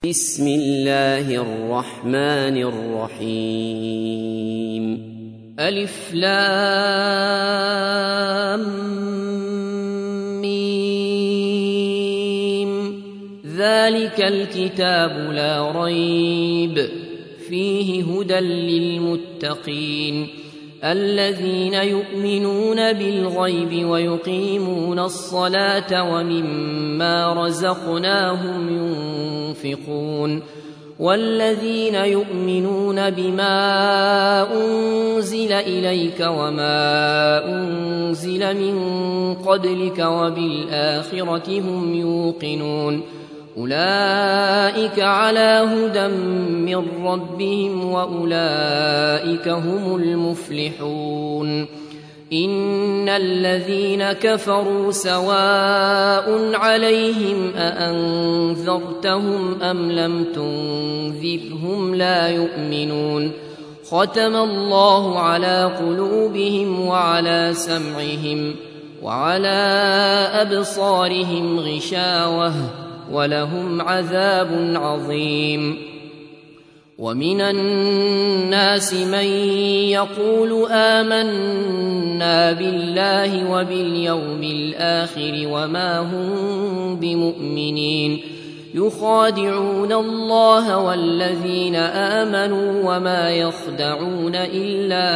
بسم الله الرحمن الرحيم. ألف لام ميم. ذلك الكتاب لا ريب فيه هدى للمتقين الذين يؤمنون بالغيب ويقيمون الصلاة ومما رزقناهم ينفقون والذين يؤمنون بما أنزل إليك وما أنزل من قبلك وبالآخرة هم يوقنون أولئك على هدى من ربهم وأولئك هم المفلحون. إن الذين كفروا سواء عليهم أأنذرتهم أم لم تنذرهم لا يؤمنون. ختم الله على قلوبهم وعلى سمعهم وعلى أبصارهم غشاوة ولهم عذاب عظيم. ومن الناس من يقول آمنا بالله وباليوم الآخر وما هم بمؤمنين يخادعون الله والذين آمنوا وما يخدعون إلا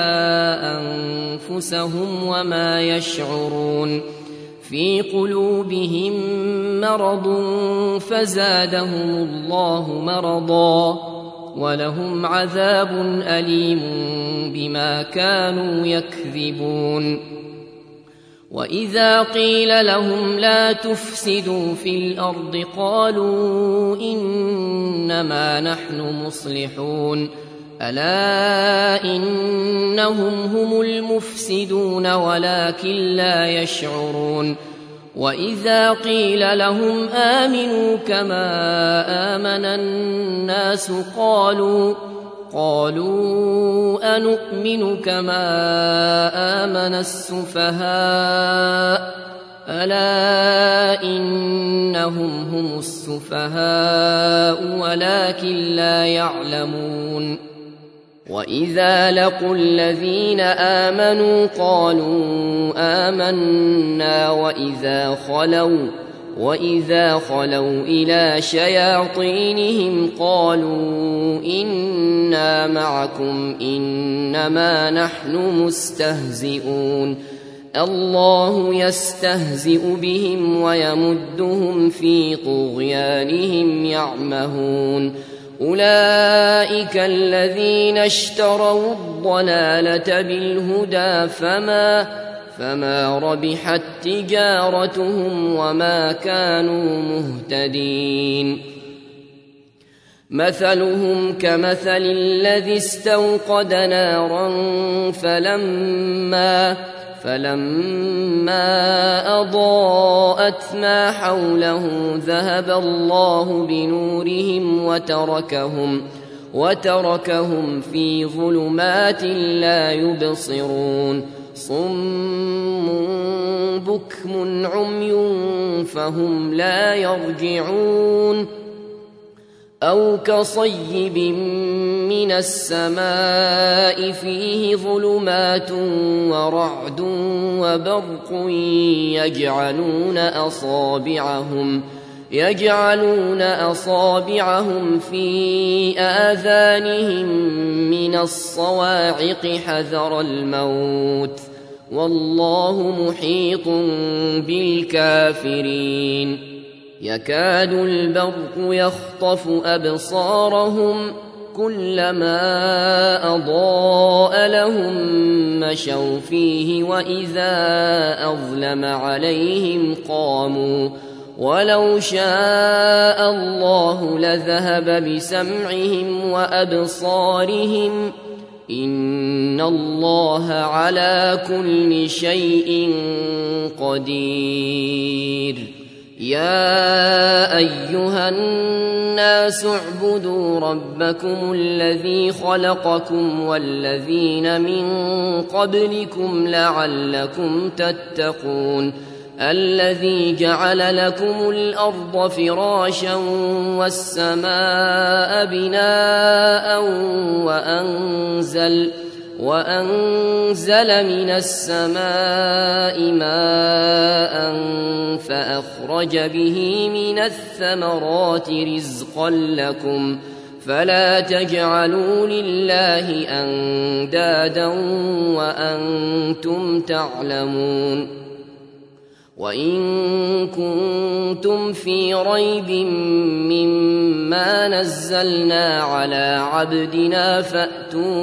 أنفسهم وما يشعرون. في قلوبهم مرض فزادهم الله مرضا ولهم عذاب أليم بما كانوا يكذبون. وإذا قيل لهم لا تفسدوا في الأرض قالوا إنما نحن مصلحون ألا إنهم هم المفسدون ولكن لا يشعرون. وإذا قيل لهم آمنوا كما آمن الناس قالوا أنؤمن كما آمن السفهاء ألا إنهم هم السفهاء ولكن لا يعلمون. وإذا لقوا الذين آمنوا قالوا آمنا وإذا خلوا إلى شياطينهم قالوا إنا معكم إنما نحن مستهزئون. الله يستهزئ بهم ويمدهم في طغيانهم يعمهون. أولئك الذين اشتروا الضلالة بالهدى فما ربحت تجارتهم وما كانوا مهتدين. مثلهم كمثل الذي استوقد نارا فلما أضاءت ما حوله ذهب الله بنورهم وتركهم في ظلمات لا يبصرون. صم بكم عمي فهم لا يرجعون. أو كصيب من السماء فيه ظلمات ورعد وبرق يجعلون أصابعهم في آذانهم من الصواعق حذر الموت والله محيط بالكافرين. يكاد البرق يخطف أبصارهم كلما أضاء لهم مشوا فيه وإذا أظلم عليهم قاموا ولو شاء الله لذهب بسمعهم وأبصارهم إن الله على كل شيء قدير. يا أيها الناس اعبدوا ربكم الذي خلقكم والذين من قبلكم لعلكم تتقون الذي جعل لكم الأرض فراشا والسماء بناء وأنزل من السماء ماء فأخرج به من الثمرات رزقا لكم فلا تجعلوا لله أندادا وأنتم تعلمون وإن كنتم في ريب مما نزلنا على عبدنا فأتوا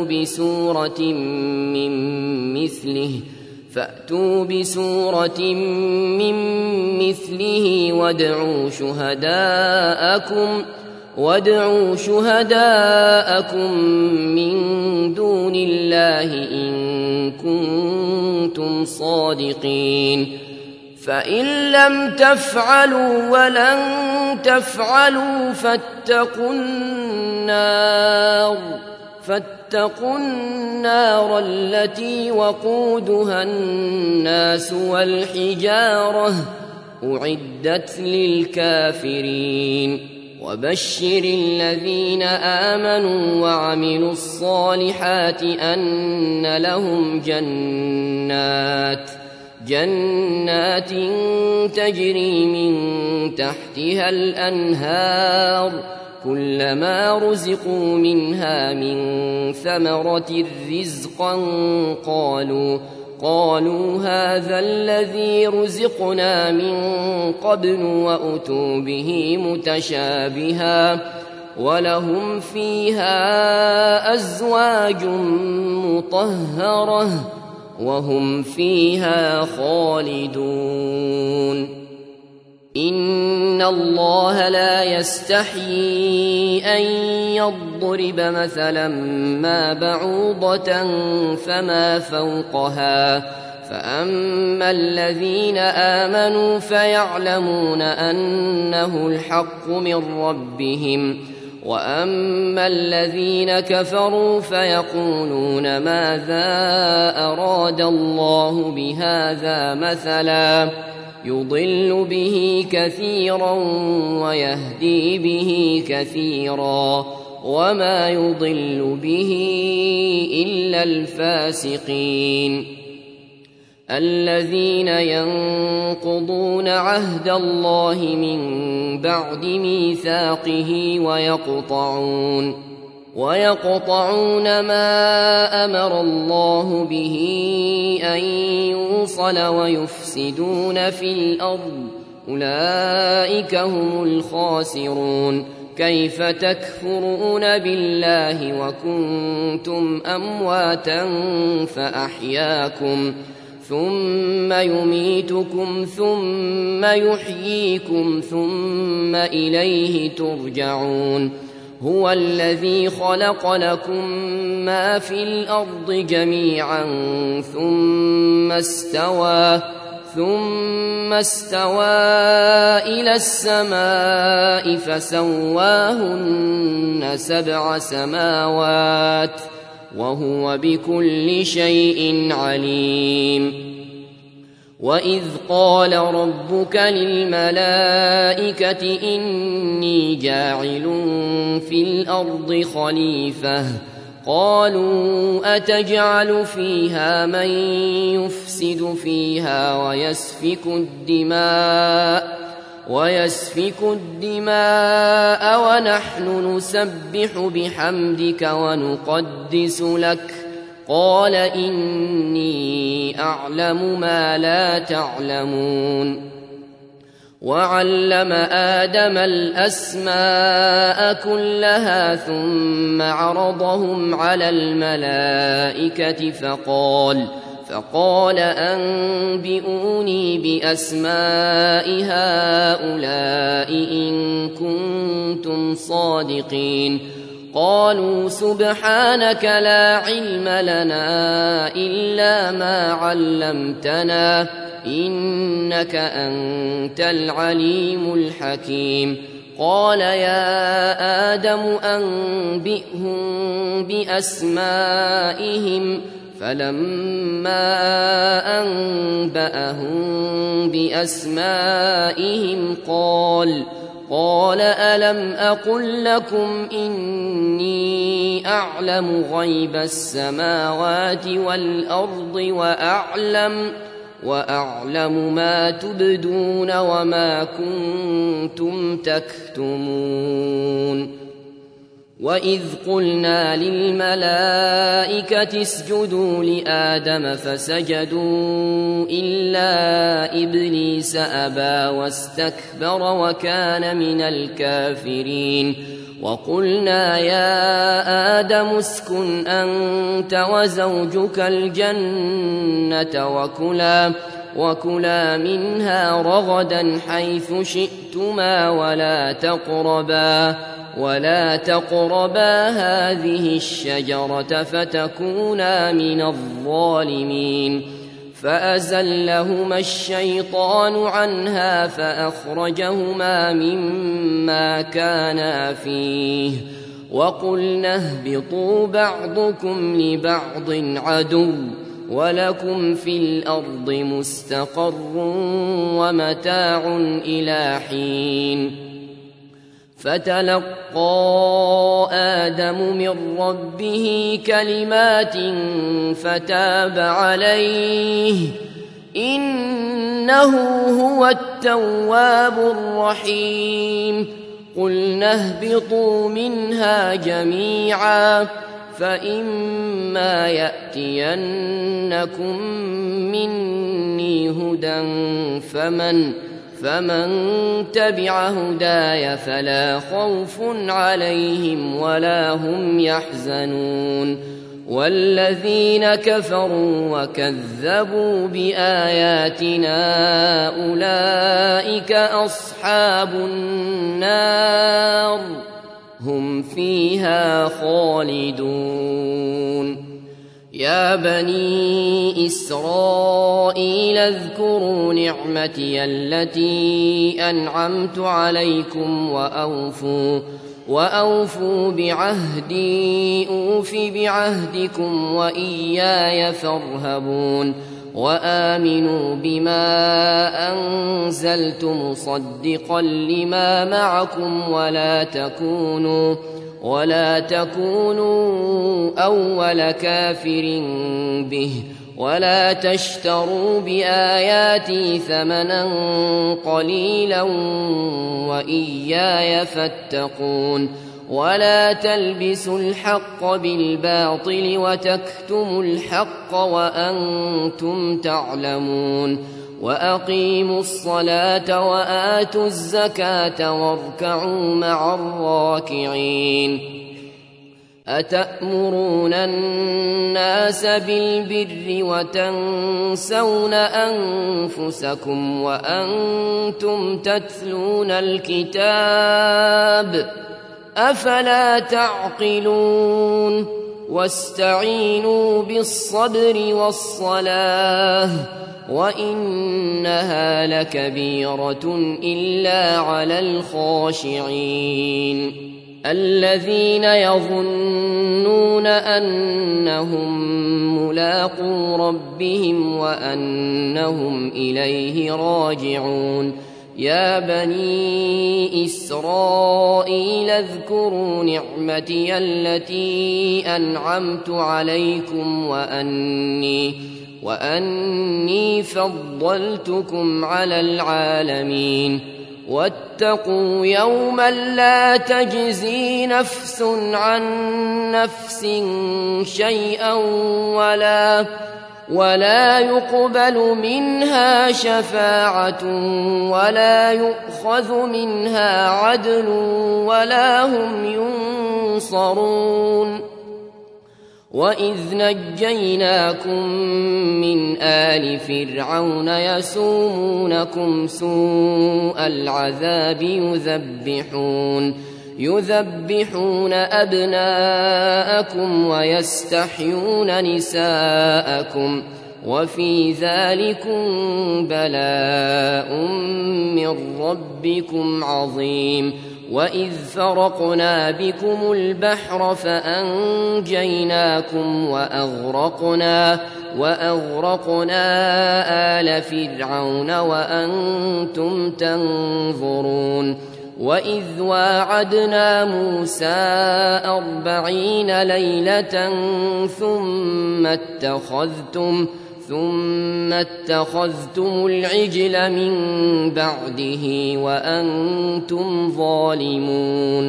بسورة من مثله وادعوا شهداءكم من دون الله إن كنتم صادقين فإن لم تفعلوا ولن تفعلوا فاتقوا النار التي وقودها الناس والحجارة أعدت للكافرين وبشر الذين آمنوا وعملوا الصالحات أن لهم جنات تجري من تحتها الأنهار كلما رزقوا منها من ثمرة رزقا قالوا هذا الذي رزقنا من قبل وأتوا به متشابها ولهم فيها أزواج مطهرة وهم فيها خالدون إن الله لا يستحيي أن يضرب مثلا ما بعوضة فما فوقها فأما الذين آمنوا فيعلمون أنه الحق من ربهم وأما الذين كفروا فيقولون ماذا أراد الله بهذا مثلا يضل به كثيرا ويهدي به كثيرا وما يضل به إلا الفاسقين الذين ينقضون عهد الله من بعد ميثاقه ويقطعون ما أمر الله به أن يوصل ويفسدون في الأرض أولئك هم الخاسرون كيف تكفرون بالله وكنتم أمواتا فأحياكم ثم يميتكم ثم يحييكم ثم إليه ترجعون هو الذي خلق لكم ما في الأرض جميعا ثم استوى إلى السماء فسواهن 7 سماوات وهو بكل شيء عليم وإذ قال ربك للملائكة إني جاعل في الأرض خليفة قالوا أتجعل فيها من يفسد فيها ويسفك الدماء ونحن نسبح بحمدك ونقدس لك قال إني أعلم ما لا تعلمون وعلم آدم الأسماء كلها ثم عرضهم على الملائكة فقال أنبئوني بأسماء هؤلاء إن كنتم صادقين قالوا سبحانك لا علم لنا إلا ما علمتنا إنك أنت العليم الحكيم قال يا آدم أنبئهم بأسمائهم فلما أنبأهم بأسمائهم قال ألم أقل لكم إني أعلم غيب السماوات والأرض وأعلم ما تبدون وما كنتم تكتمون وإذ قلنا للملائكة اسجدوا لآدم فسجدوا إلا إبليس أبى واستكبر وكان من الكافرين وقلنا يا آدم اسكن أنت وزوجك الجنة وكلا منها رغدا حيث شئتما ولا تقربا هذه الشجرة فتكونا من الظالمين فأزلهما الشيطان عنها فأخرجهما مما كانا فيه وقلنا اهبطوا بعضكم لبعض عدو ولكم في الأرض مستقر ومتاع إلى حين فتلقى آدم من ربه كلمات فتاب عليه إنه هو التواب الرحيم قلنا اهبطوا منها جميعا فإما يأتينكم مني هدى فمن تبع هداي فلا خوف عليهم ولا هم يحزنون والذين كفروا وكذبوا بآياتنا أولئك أصحاب النار هم فيها خالدون يا بني إسرائيل اذكروا نعمتي التي أنعمت عليكم وأوفوا بعهدي أوف بعهدكم وإياي فارهبون وآمنوا بما أنزلت مصدقا لما معكم ولا تكونوا أول كافر به ولا تشتروا بآياتي ثمنا قليلا وإياي فاتقون ولا تلبسوا الحق بالباطل وتكتموا الحق وأنتم تعلمون وأقيموا الصلاة وآتوا الزكاة واركعوا مع الراكعين أتأمرون الناس بالبر وتنسون أنفسكم وأنتم تتلون الكتاب أفلا تعقلون واستعينوا بالصبر والصلاة وإنها لكبيرة إلا على الخاشعين الذين يظنون أنهم ملاقو ربهم وأنهم إليه راجعون يا بني إسرائيل اذكروا نعمتي التي أنعمت عليكم وأني فضلتكم على العالمين واتقوا يوما لا تجزي نفس عن نفس شيئا ولا يقبل منها شفاعة ولا يؤخذ منها عدل ولا هم ينصرون وإذ نجيناكم من آل فرعون يسومونكم سوء العذاب يذبحون أبناءكم ويستحيون نساءكم وفي ذلكم بلاء من ربكم عظيم وإذ فرقنا بكم البحر فأنجيناكم وأغرقنا آل فرعون وأنتم تنظرون وإذ واعدنا موسى 40 ليلة ثم اتخذتم العجل من بعده وأنتم ظالمون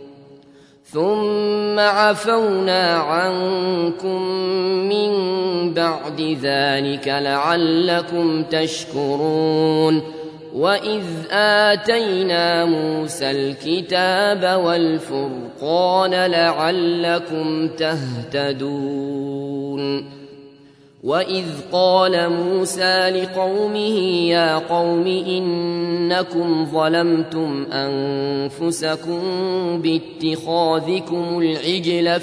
ثم عفونا عنكم من بعد ذلك لعلكم تشكرون وإذ آتينا موسى الكتاب والفرقان لعلكم تهتدون وإذ قال موسى لقومه يا قوم إنكم ظلمتم أنفسكم باتخاذكم العجل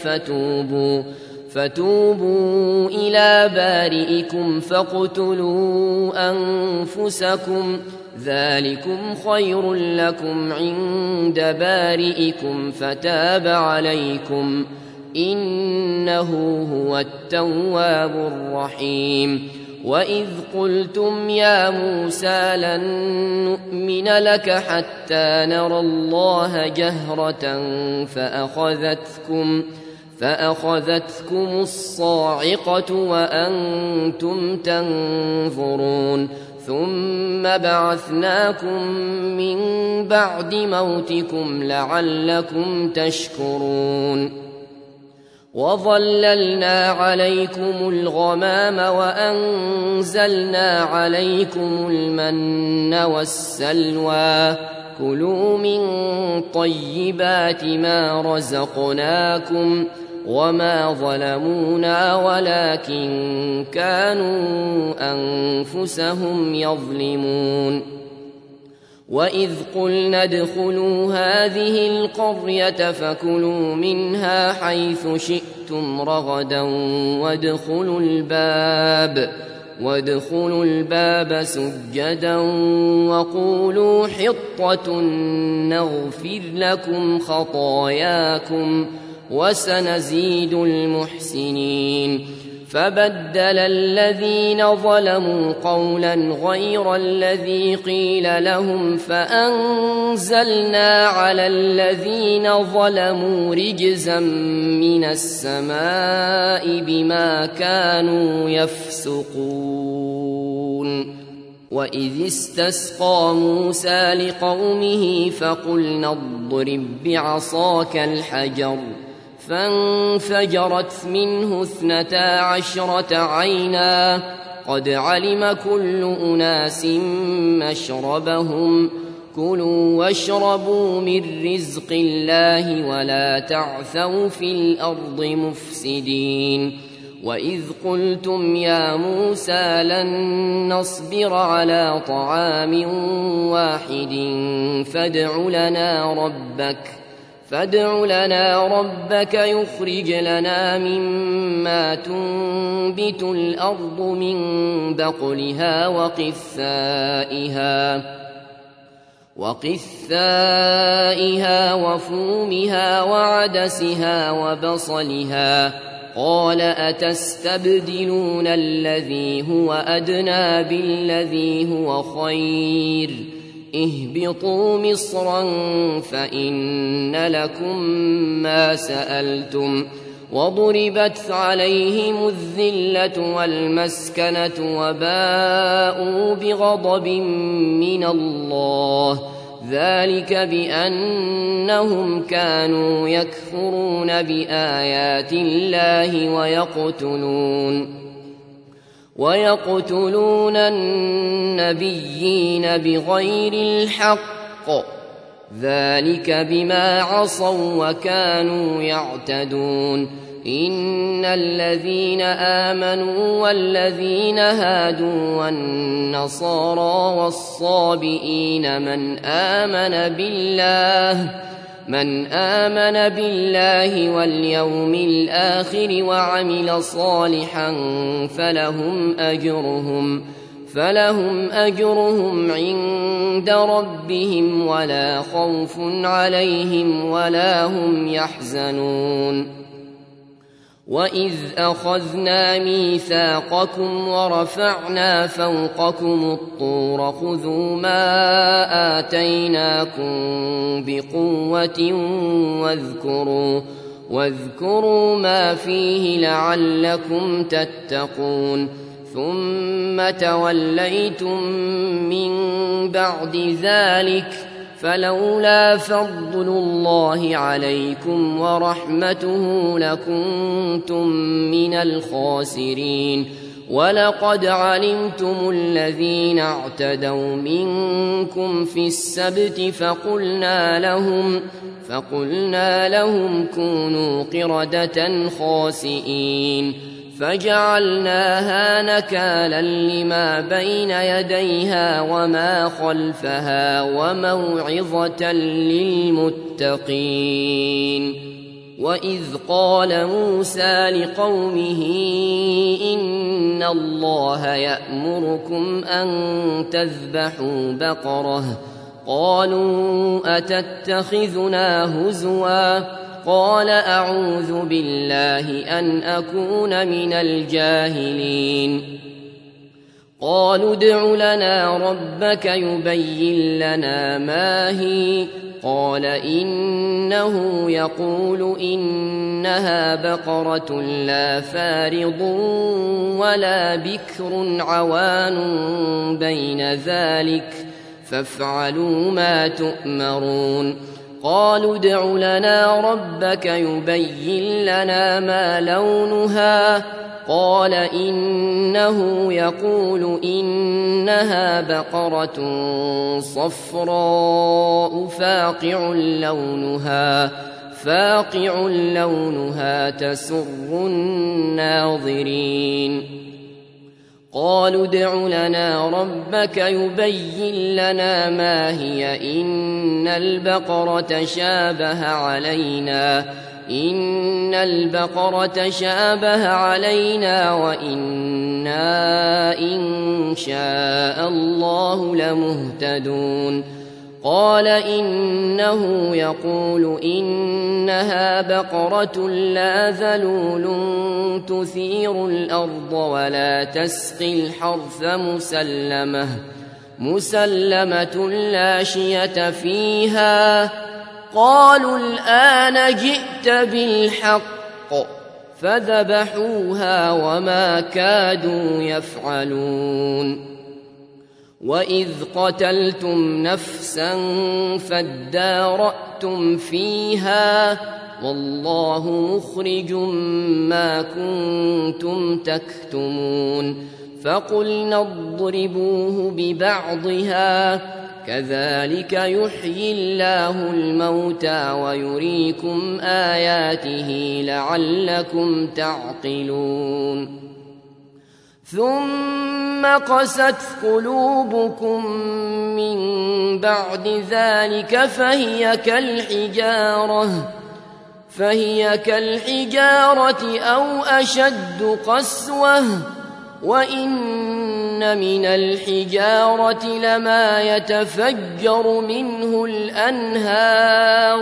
فتوبوا إلى بارئكم فاقتلوا أنفسكم ذلكم خير لكم عند بارئكم فتاب عليكم إنه هو التواب الرحيم وإذ قلتم يا موسى لن نؤمن لك حتى نرى الله جهرة فأخذتكم الصاعقة وأنتم تنظرون ثم بعثناكم من بعد موتكم لعلكم تشكرون وظللنا عليكم الغمام وأنزلنا عليكم المن والسلوى كلوا من طيبات ما رزقناكم وما ظلمونا ولكن كانوا أنفسهم يظلمون وإذ قلنا ادخلوا هذه القرية فكلوا منها حيث شئتم رغدا وادخلوا الباب سجدا وقولوا حطة نغفر لكم خطاياكم وسنزيد المحسنين فبدل الذين ظلموا قولا غير الذي قيل لهم فأنزلنا على الذين ظلموا رجزا من السماء بما كانوا يفسقون وإذ استسقى موسى لقومه فقلنا اضرب بعصاك الحجر فانفجرت منه 12 عينا قد علم كل أناس مشربهم كلوا واشربوا من رزق الله ولا تعثوا في الأرض مفسدين وإذ قلتم يا موسى لن نصبر على طعام واحد فادع لنا ربك يخرج لنا مما تنبت الأرض من بقلها وقثائها وفومها وعدسها وبصلها قال أتستبدلون الذي هو أدنى بالذي هو خير اهبطوا مصرا فإن لكم ما سألتم وضربت عليهم الذلة والمسكنة وباءوا بغضب من الله ذلك بأنهم كانوا يكفرون بآيات الله ويقتلون النبيين بغير الحق ذلك بما عصوا وكانوا يعتدون إن الذين آمنوا والذين هادوا والنصارى والصابئين من آمن بالله واليوم الآخر وعمل صالحا فلهم أجرهم عند ربهم ولا خوف عليهم ولا هم يحزنون وإذ أخذنا ميثاقكم ورفعنا فوقكم الطور خذوا ما آتيناكم بقوة واذكروا ما فيه لعلكم تتقون ثم توليتم من بعد ذلك فلولا فضل الله عليكم ورحمته لكنتم من الخاسرين ولقد علمتم الذين اعتدوا منكم في السبت فقلنا لهم كونوا قردة خاسئين فجعلناها نكالا لما بين يديها وما خلفها وموعظة للمتقين وإذ قال موسى لقومه إن الله يأمركم أن تذبحوا بقرة قالوا أتتخذنا هزوا قال أعوذ بالله أن أكون من الجاهلين قالوا ادع لنا ربك يبين لنا ما هي قال إنه يقول إنها بقرة لا فارض ولا بكر عوان بين ذلك فافعلوا ما تؤمرون قالوا ادع لنا ربك يبين لنا ما لونها قال إنه يقول إنها بقرة صفراء فاقع لونها تسر الناظرين قالوا ادع لنا ربك يبين لنا ما هي إن البقرة شابه علينا وإنا إن شاء الله لمهتدون قال إنه يقول إنها بقرة لا ذلول تثير الأرض ولا تسقي الحرث مسلمة لا شية فيها قالوا الآن جئت بالحق فذبحوها وما كادوا يفعلون وإذ قتلتم نفسا فادارأتم فيها والله مخرج ما كنتم تكتمون فقلنا اضربوه ببعضها كذلك يحيي الله الموتى ويريكم آياته لعلكم تعقلون ثم قست قلوبكم من بعد ذلك فهي كالحجارة أو أشد قسوة وإن من الحجارة لما يتفجر منه الأنهار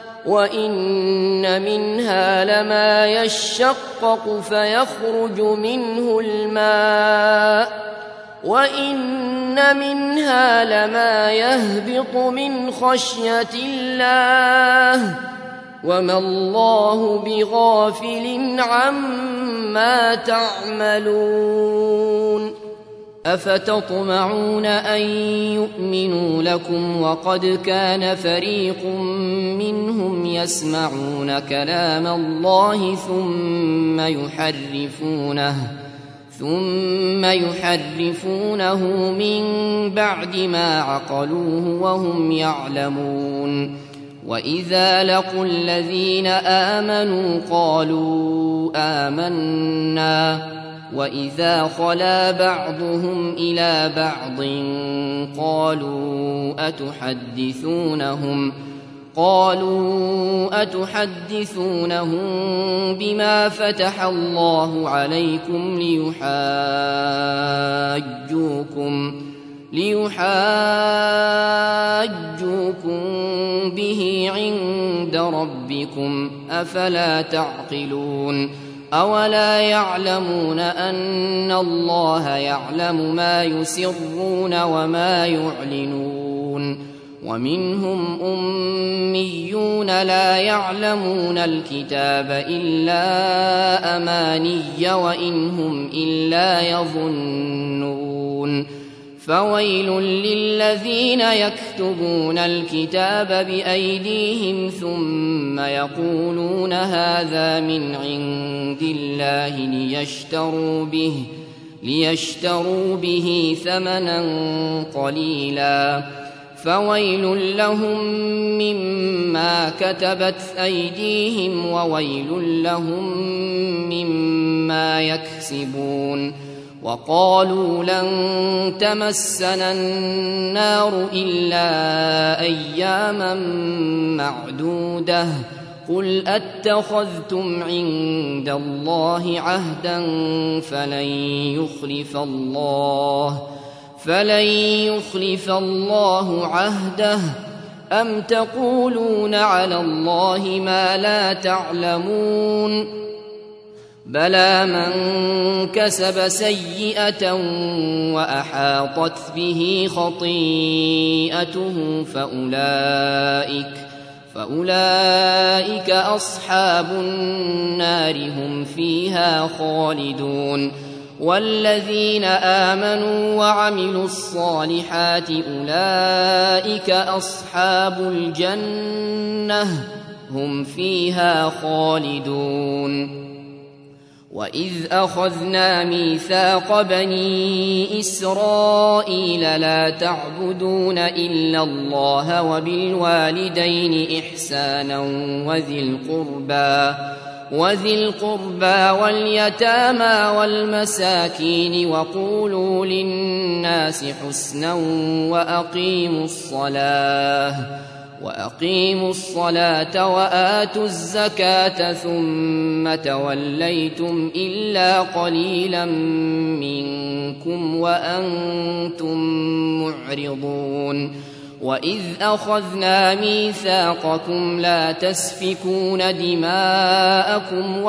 وإن منها لما يشقق فيخرج منه الماء وإن منها لما يهبط من خشية الله وما الله بغافل عما تعملون أفتطمعون أن يؤمنوا لكم وقد كان فريق منهم يسمعون كلام الله ثم يحرفونه من بعد ما عقلوه وهم يعلمون وإذا لقوا الذين آمنوا قالوا آمنا وإذا خلا بعضهم إلى قالوا أتحدثونهم بما فتح الله عليكم ليحاجوكم به عند ربكم أفلا تعقلون أولا يعلمون أن الله يعلم ما يسرون وما يعلنون ومنهم أميون لا يعلمون الكتاب إلا أماني وإن هم إلا يظنون فويل للذين يكتبون الكتاب بأيديهم ثم يقولون هذا من عند الله ليشتروا به ثمنا قليلا فويل لهم مما كتبت أيديهم وويل لهم مما يكسبون وقالوا لن تمسنا النار إلا أياما معدودة قل أتخذتم عند الله عهدا فلن يخلف الله عهده أم تقولون على الله ما لا تعلمون بلى من كسب سيئة وأحاطت به خطيئته فأولئك أصحاب النار هم فيها خالدون والذين آمنوا وعملوا الصالحات أولئك أصحاب الجنة هم فيها خالدون وإذ أخذنا ميثاق بني إسرائيل لا تعبدون إلا الله وبالوالدين إحسانا وذي القربى واليتامى والمساكين وقولوا للناس حسنا وأقيموا الصلاة وآتوا الزكاة ثم توليتم إلا قليلا منكم وأنتم معرضون وإذ أخذنا ميثاقكم لا تسفكون دماءكم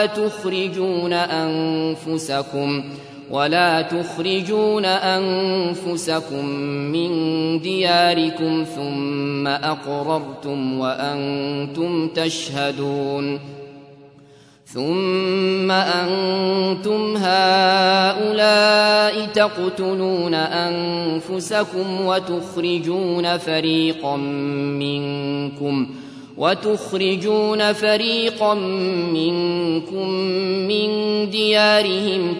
ولا تخرجون أنفسكم من دياركم ثم أقررتم وأنتم تشهدون ثم أنتم هؤلاء تقتلون أنفسكم وتخرجون فريقا منكم من ديارهم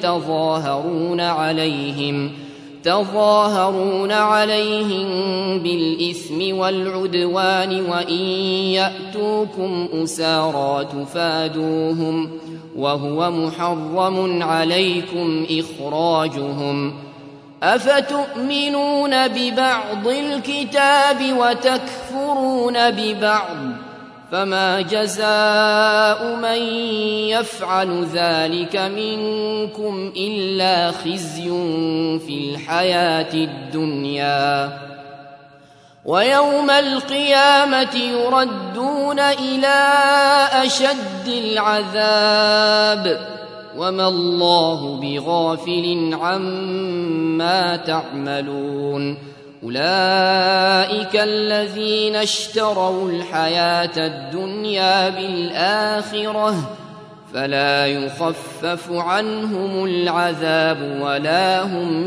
تظاهرون عليهم بالإثم والعدوان وإن يأتوكم أسارى تفادوهم وهو محرم عليكم إخراجهم أفتؤمنون ببعض الكتاب وتكفرون ببعض فما جزاء من يفعل ذلك منكم إلا خزي في الحياة الدنيا ويوم القيامة يردون إلى أشد العذاب وما الله بغافل عما تعملون أولئك الذين اشتروا الحياة الدنيا بالآخرة فلا يخفف عنهم العذاب ولا هم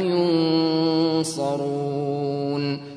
ينصرون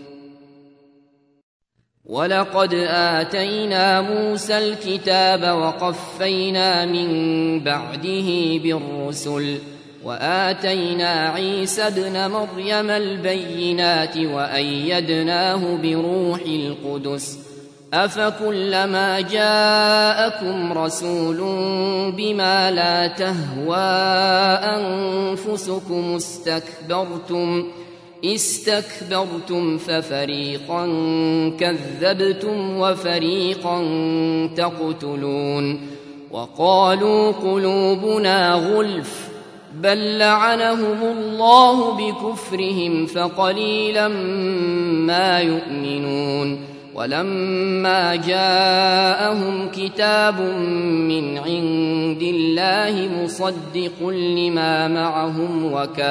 ولقد آتينا موسى الكتاب وقفينا من بعده بالرسل وآتينا عيسى ابن مريم البينات وأيدناه بروح القدس أفكلما جاءكم رسول بما لا تهوى أنفسكم استكبرتم استكبرتم ففريقا كذبتم وفريقا تقتلون وقالوا قلوبنا غلف بل لعنهم الله بكفرهم فقليلا ما يؤمنون ولما جاءهم كتاب من عند الله مصدق لما معهم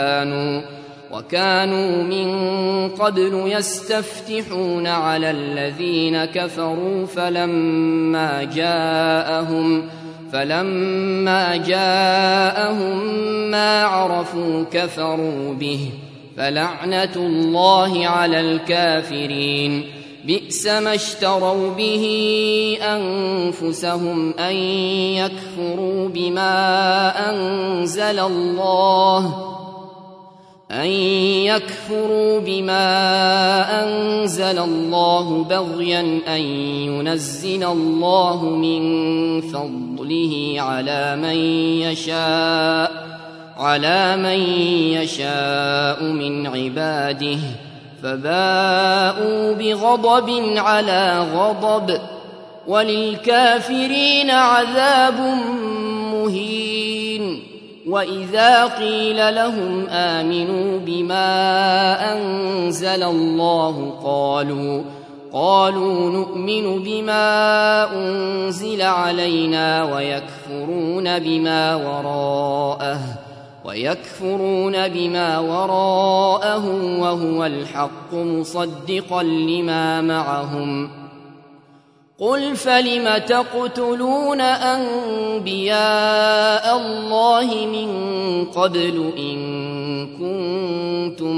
وكانوا من قبل يستفتحون على الذين كفروا فلما جاءهم ما عرفوا كفروا به فلعنة الله على الكافرين بئس ما اشتروا به أنفسهم أن يكفروا بما أنزل الله بغيا أن ينزل الله من فضله على من يشاء من عباده فباءوا بغضب على غضب وللكافرين عذاب مهين وإذا قيل لهم آمنوا بما أنزل الله قالوا نؤمن بما أنزل علينا ويكفرون بما وراءه وهو الحق مصدقا لما معهم قل فلم تقتلون أنبياء الله من قبل إن كنتم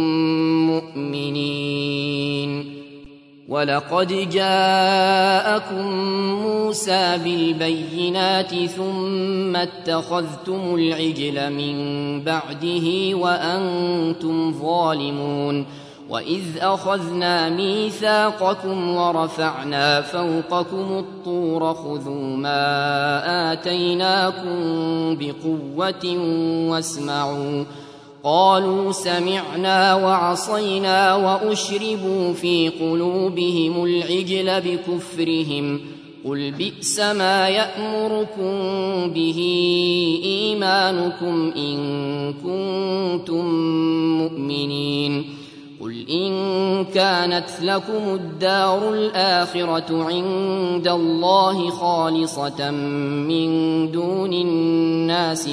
مؤمنين ولقد جاءكم موسى بالبينات ثم اتخذتم العجل من بعده وأنتم ظالمون وإذ أخذنا ميثاقكم ورفعنا فوقكم الطور خذوا ما آتيناكم بقوة واسمعوا قالوا سمعنا وعصينا وأشربوا في قلوبهم العجل بكفرهم قل بئس ما يأمركم به إيمانكم إن كنتم مؤمنين قل إن كانت لكم الدار الآخرة عند الله خالصة من دون الناس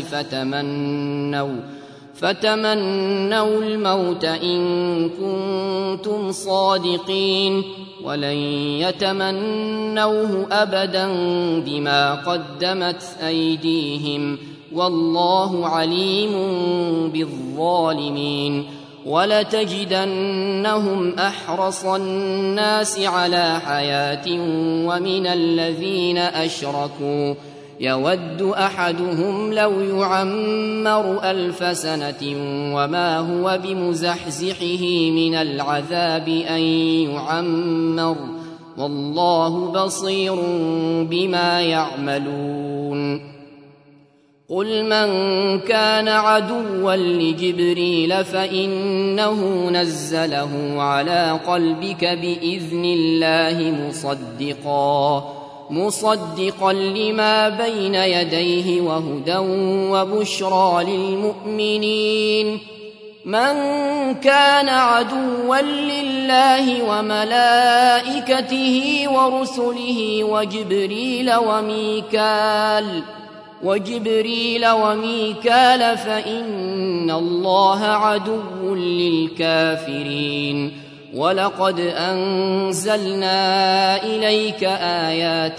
فتمنوا الموت إن كنتم صادقين ولن يتمنوه أبدا بما قدمت أيديهم والله عليم بالظالمين ولتجدنهم أحرص الناس على حياة ومن الذين أشركوا يود أحدهم لو يعمر 1000 سنة وما هو بمزحزحه من العذاب أن يعمر والله بصير بما يعملون قل من كان عدوا لجبريل فإنه نزله على قلبك بإذن الله مصدقا لما بين يديه وهدى وبشرى للمؤمنين من كان عدوا لله وملائكته ورسله وجبريل وميكال فإن الله عدو للكافرين ولقد أنزلنا إليك آيات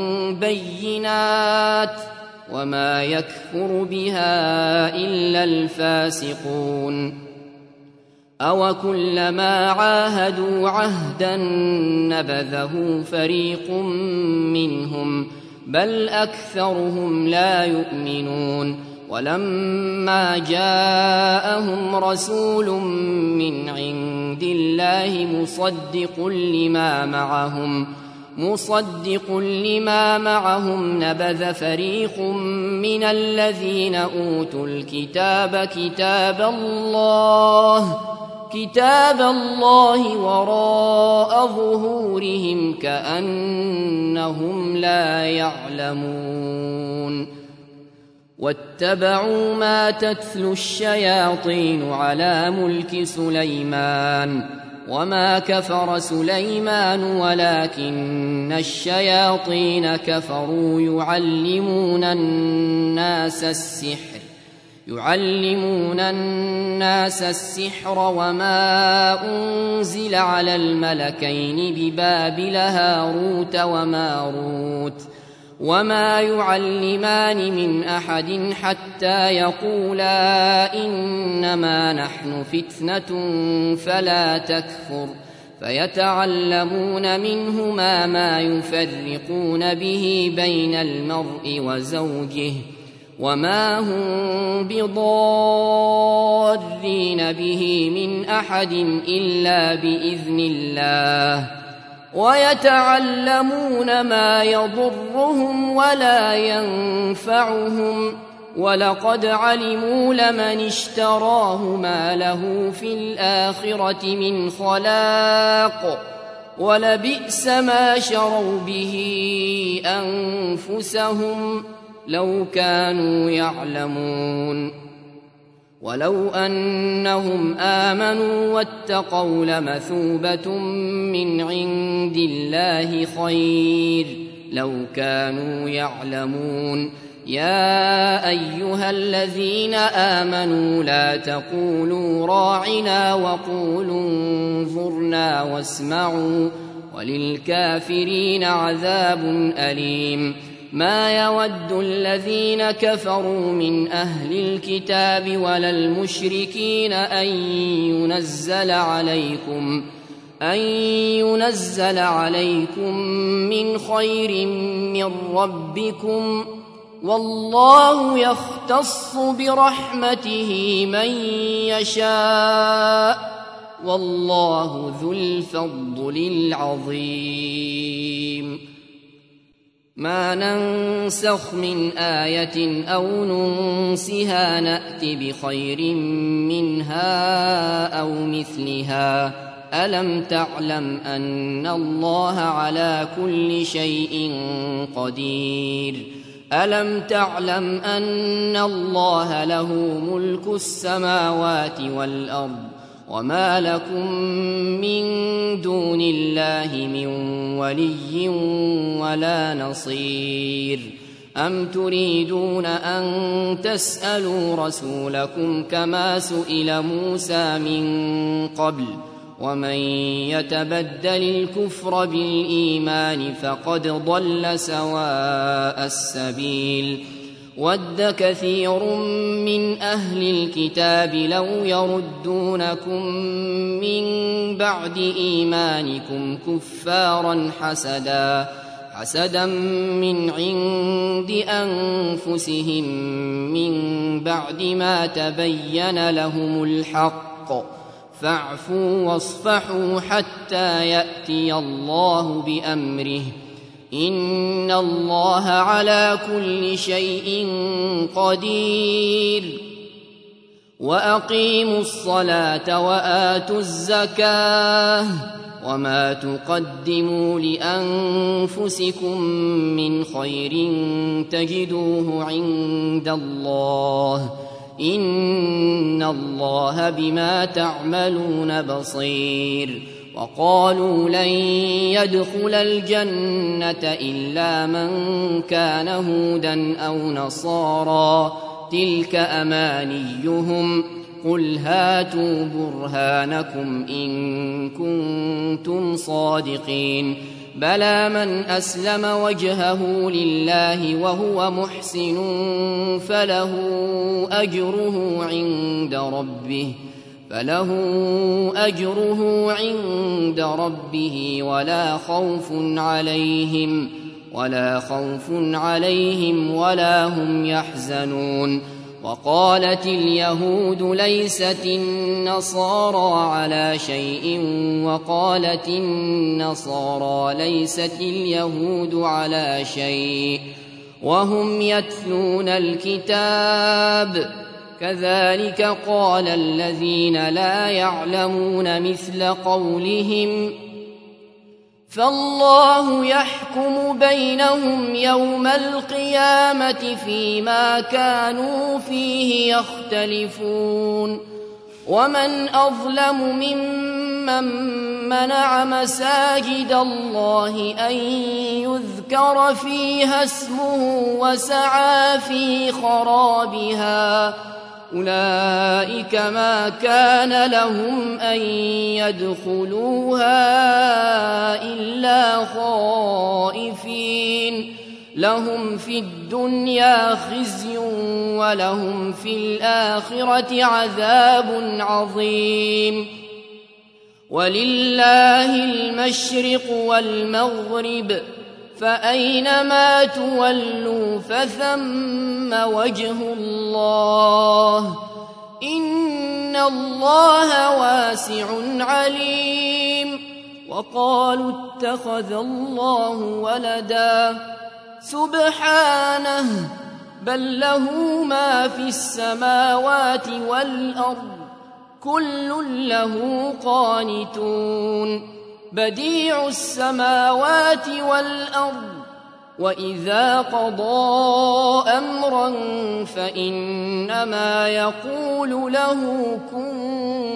بينات وما يكفر بها إلا الفاسقون أوكلما عاهدوا عهدا نبذه فريق منهم بل أكثرهم لا يؤمنون ولما جاءهم رسول من عند الله مصدق لما معهم نبذ فريق من الذين أوتوا الكتاب كتاب الله وراء ظهورهم كأنهم لا يعلمون واتبعوا ما تتلو الشياطين على ملك سليمان وما كفر سليمان ولكن الشياطين كفروا يعلمون الناس السحر وما أنزل على الملكين ببابل هاروت وماروت وما يعلمان من أحد حتى يقولا إنما نحن فتنة فلا تكفر فيتعلمون منهما ما يفرقون به بين المرء وزوجه وما هم بضارين به من أحد إلا بإذن الله ويتعلمون ما يضرهم ولا ينفعهم ولقد علموا لمن اشتراه ما له في الآخرة من خلاق ولبئس ما شروا به أنفسهم لو كانوا يعلمون ولو أنهم آمنوا واتقوا لمثوبة من عند الله خير لو كانوا يعلمون يا أيها الذين آمنوا لا تقولوا راعنا وقولوا انظرنا واسمعوا وللكافرين عذاب أليم ما يود الذين كفروا من أهل الكتاب ولا المشركين أن ينزل عليكم من خير من ربكم والله يختص برحمته من يشاء والله ذو الفضل العظيم ما ننسخ من آية أو ننسها نأت بخير منها أو مثلها ألم تعلم أن الله على كل شيء قدير ألم تعلم أن الله له ملك السماوات والأرض وما لكم من دون الله من ولي ولا نصير أم تريدون أن تسألوا رسولكم كما سئل موسى من قبل ومن يتبدل الكفر بالإيمان فقد ضل سواء السبيل ود كثير من أهل الكتاب لو يردونكم من بعد إيمانكم كفارا حسدا من عند أنفسهم من بعد ما تبين لهم الحق فاعفوا واصفحوا حتى يأتي الله بأمره إن الله على كل شيء قدير وأقيموا الصلاة وآتوا الزكاة وما تقدموا لأنفسكم من خير تجدوه عند الله إن الله بما تعملون بصير وقالوا لن يدخل الجنة إلا من كان هودا أو نصارى تلك أمانيهم قل هاتوا برهانكم إن كنتم صادقين بلى من أسلم وجهه لله وهو محسن فله أجره عند ربه ولا خوف عليهم ولا هم يحزنون وقالت اليهود ليست النصارى على شيء وقالت النصارى ليست اليهود على شيء وهم يتلون الكتاب كذلك قال الذين لا يعلمون مثل قولهم فالله يحكم بينهم يوم القيامة فيما كانوا فيه يختلفون ومن أظلم ممن منع مساجد الله أن يذكر فيها اسمه وسعى في خرابها أولئك ما كان لهم أن يدخلوها إلا خائفين لهم في الدنيا خزي ولهم في الآخرة عذاب عظيم ولله المشرق والمغرب فأينما تولوا فثم وجه الله إن الله واسع عليم وقالوا اتخذ الله ولدا سبحانه بل له ما في السماوات والأرض كل له قانتون بديع السماوات والأرض وإذا قضى أمرا فإنما يقول له كن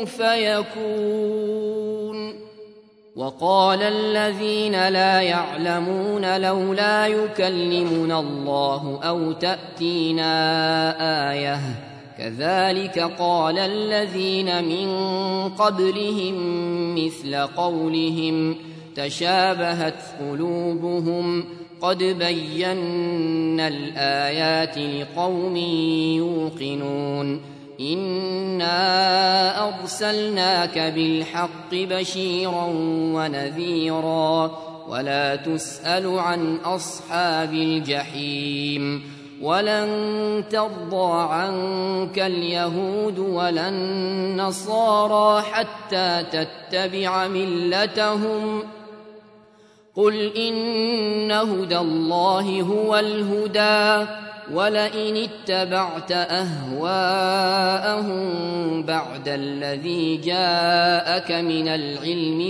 فيكون وقال الذين لا يعلمون لولا يكلمنا الله أو تأتينا آية كذلك قال الذين من قبلهم مثل قولهم تشابهت قلوبهم قد بينا الآيات لقوم يوقنون إنا أرسلناك بالحق بشيرا ونذيرا ولا تسأل عن أصحاب الجحيم ولن ترضى عنك اليهود ولا النصارى حتى تتبع ملتهم قل إن هدى الله هو الهدى ولئن اتبعت أهواءهم بعد الذي جاءك من العلم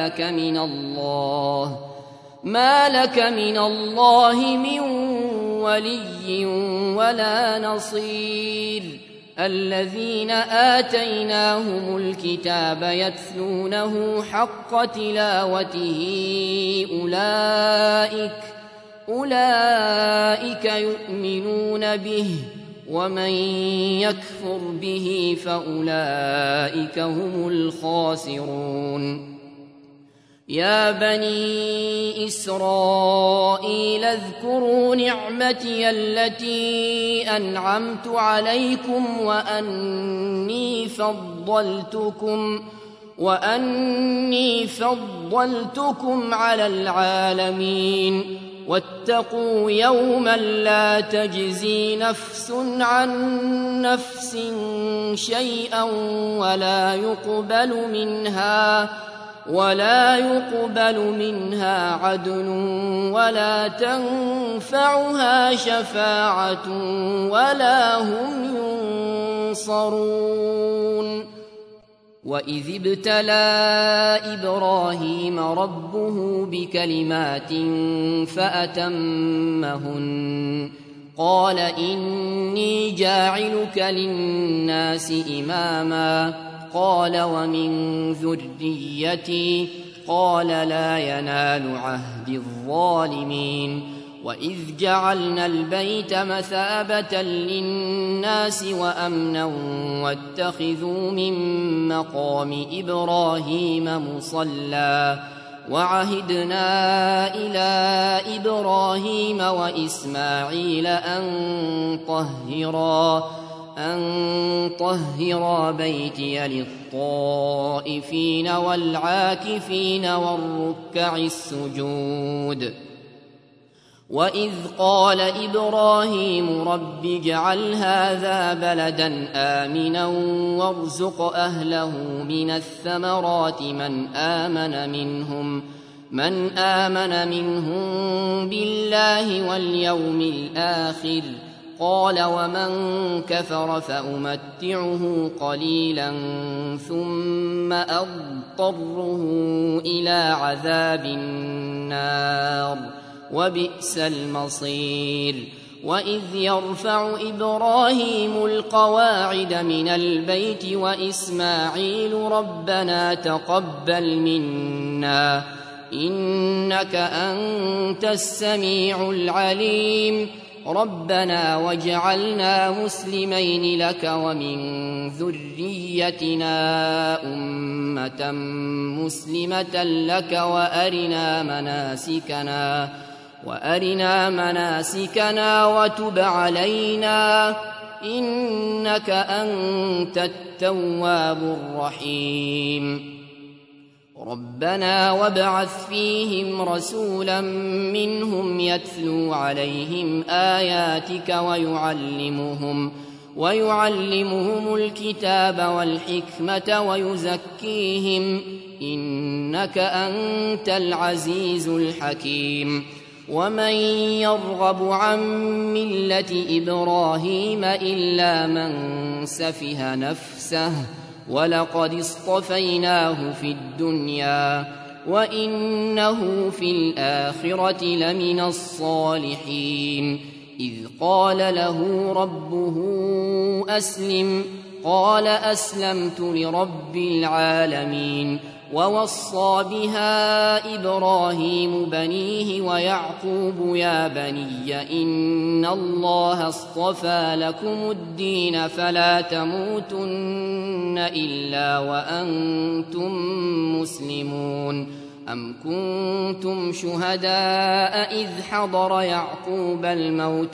ما لك من الله من ولي ولا نصير الذين آتيناهم الكتاب يتلونه حق تلاوته أولئك يؤمنون به ومن يكفر به فأولئك هم الخاسرون يا بني إسرائيل اذكروا نعمتي التي أنعمت عليكم وأني فضلتكم على العالمين واتقوا يوما لا تجزي نفس عن نفس شيئا ولا يقبل منها عدل ولا تنفعها شفاعة ولا هم ينصرون وإذ ابتلى إبراهيم ربه بكلمات فأتمهن قال إني جاعلك للناس إماما قال ومن ذريتي قال لا ينال عهد الظالمين وإذ جعلنا البيت مثابة للناس وأمنا واتخذوا من مقام إبراهيم مصلى وعهدنا إلى إبراهيم وإسماعيل أن طهرا بيتي للطائفين والعاكفين والركع السجود وإذ قال إبراهيم رب اجعل هذا بلدا آمنا وارزق أهله من الثمرات من آمن منهم بالله واليوم الآخر قال ومن كفر فأمتعه قليلا ثم أضطره إلى عذاب النار وبئس المصير وإذ يرفع إبراهيم القواعد من البيت وإسماعيل ربنا تقبل منا إنك أنت السميع العليم ربنا واجعلنا مسلمين لك ومن ذريتنا أمة مسلمة لك وأرنا مناسكنا وتب علينا إنك أنت التواب الرحيم ربنا وابعث فيهم رسولا منهم يتلو عليهم آياتك ويعلمهم الكتاب والحكمة ويزكيهم إنك أنت العزيز الحكيم ومن يرغب عن ملة إبراهيم إلا من سفه نفسه ولقد اصطفيناه في الدنيا وإنه في الآخرة لمن الصالحين إذ قال له ربه أسلم قال أسلمت لرب العالمين ووصى بها إبراهيم بنيه ويعقوب يا بني إن الله اصطفى لكم الدين فلا تموتن إلا وأنتم مسلمون أم كنتم شهداء إذ حضر يعقوب الموت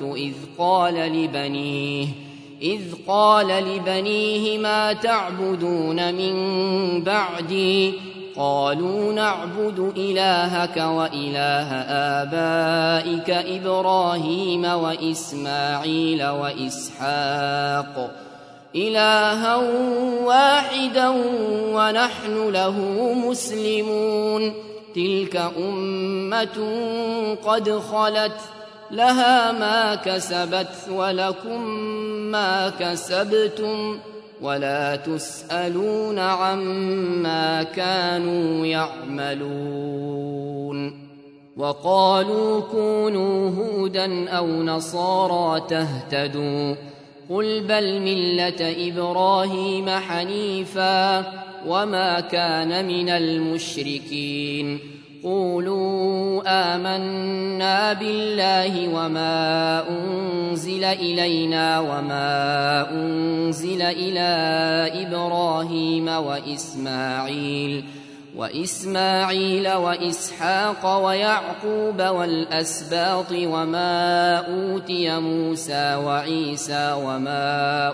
إذ قال لبنيه ما تعبدون من بعدي قالوا نعبد إلهك وإله آبائك إبراهيم وإسماعيل وإسحاق إلها واحدا ونحن له مسلمون تلك أمة قد خلت لها ما كسبت ولكم ما كسبتم ولا تسألون عما كانوا يعملون وقالوا كونوا هودا أو نصارى تهتدوا قل بل ملة إبراهيم حنيفا وما كان من المشركين قولوا آمنا بالله وما أنزل إلينا وما أنزل إلى إبراهيم وإسماعيل وإسحاق ويعقوب والأسباط وما أوتي موسى وعيسى وما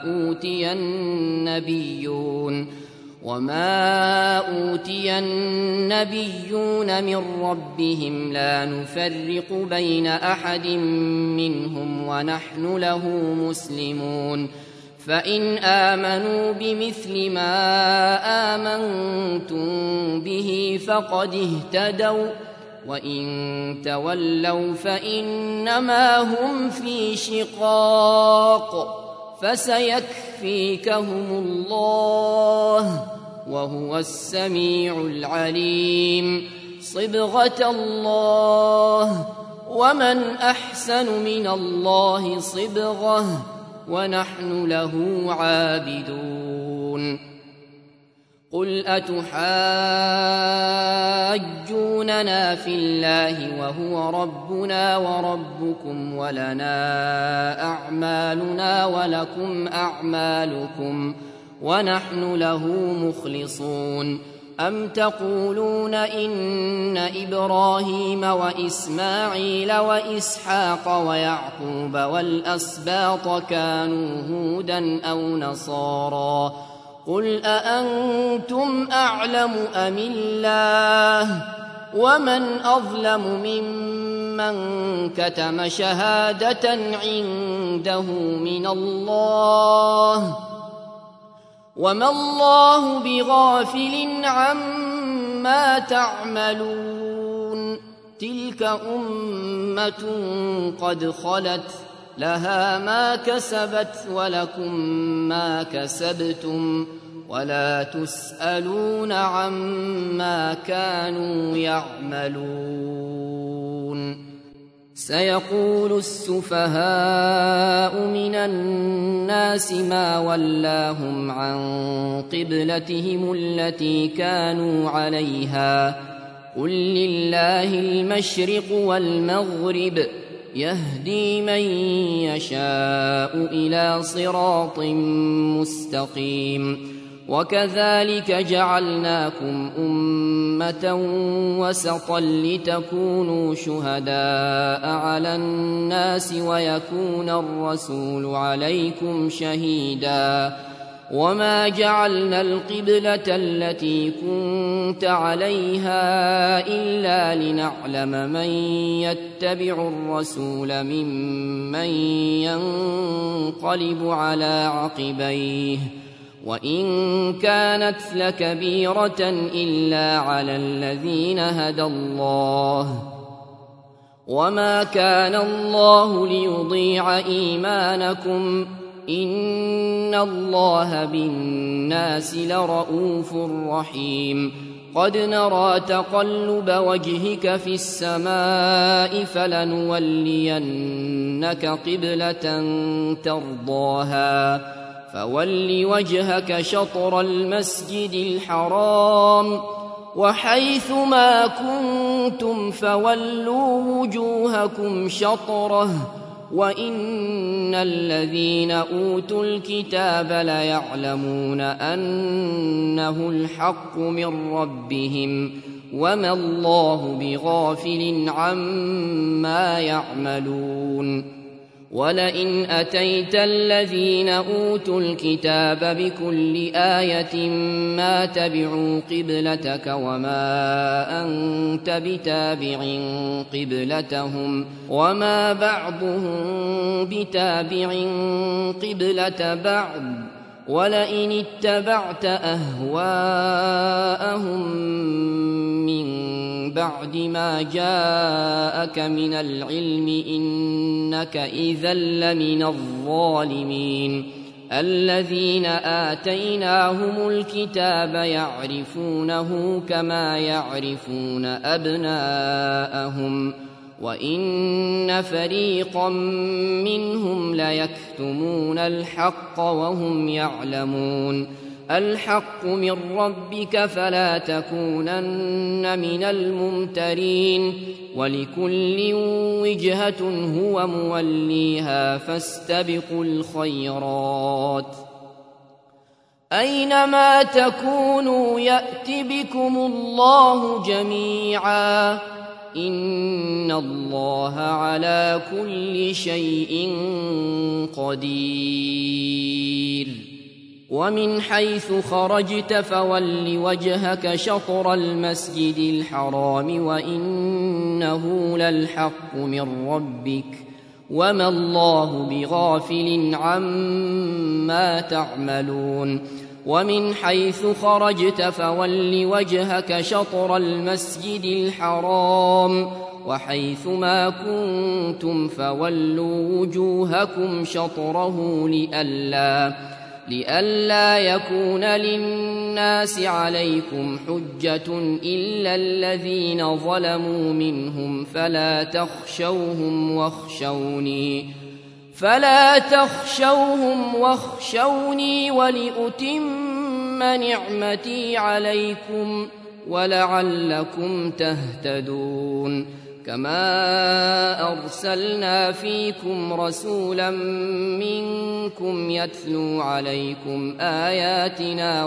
أوتي النبيون من ربهم لا نفرق بين أحد منهم ونحن له مسلمون فإن آمنوا بمثل ما آمنتم به فقد اهتدوا وإن تولوا فإنما هم في شقاق فسيكفيكهم الله وهو السميع العليم صبغة الله ومن أحسن من الله صبغة ونحن له عابدون قل أتحاجوننا في الله وهو ربنا وربكم ولنا أعمالنا ولكم أعمالكم ونحن له مخلصون أم تقولون إن إبراهيم وإسماعيل وإسحاق ويعقوب والأسباط كانوا هودا أو نصارى قل أأنتم أعلم أم الله ومن أظلم ممن كتم شهادة عنده من الله وما الله بغافل عما تعملون تلك أمة قد خلت لها ما كسبت ولكم ما كسبتم ولا تسألون عما كانوا يعملون. سيقول السفهاء من الناس ما ولاهم عن قبلتهم التي كانوا عليها قل لله المشرق والمغرب يهدي من يشاء إلى صراط مستقيم. وكذلك جعلناكم أمة وسطا لتكونوا شهداء على الناس ويكون الرسول عليكم شهيدا. وما جعلنا القبلة التي كنت عليها إلا لنعلم من يتبع الرسول ممن ينقلب على عقبيه وإن كانت لكبيرة إلا على الذين هدى الله وما كان الله ليضيع إيمانكم إن الله بالناس لرءوف رحيم. قد نرى تقلب وجهك في السماء فلنولينك قبلة ترضاها فول وجهك شطر المسجد الحرام وحيث ما كنتم فولوا وجوهكم شطره وإن الذين أوتوا الكتاب ليعلمون أنه الحق من ربهم وما الله بغافل عما يعملون. ولئن أتيت الذين أوتوا الكتاب بكل آية ما تبعوا قبلتك وما أنت بتابع قبلتهم وما بعضهم بتابع قبلة بعض ولئن اتبعت أهواءهم من بعد ما جاءك من العلم إنك إذا لمن الظالمين. الذين آتيناهم الكتاب يعرفونه كما يعرفون أبناءهم وإن فريقا منهم ليكتمون الحق وهم يعلمون. الحق من ربك فلا تكونن من الممترين ولكل وجهة هو موليها فاستبقوا الخيرات أينما تكونوا يأت بكم الله جميعا إن الله على كل شيء قدير. ومن حيث خرجت فول وجهك شطر المسجد الحرام وإنه للحق من ربك وما الله بغافل عما تعملون. ومن حيث خرجت فول وجهك شطر المسجد الحرام وحيث ما كنتم فولوا وجوهكم شطره لئلا يكون للناس عليكم حجة إلا الذين ظلموا منهم فلا تخشوهم واخشوني ولأتم نعمتي عليكم ولعلكم تهتدون. كما أرسلنا فيكم رسولا منكم يتلو عليكم آياتنا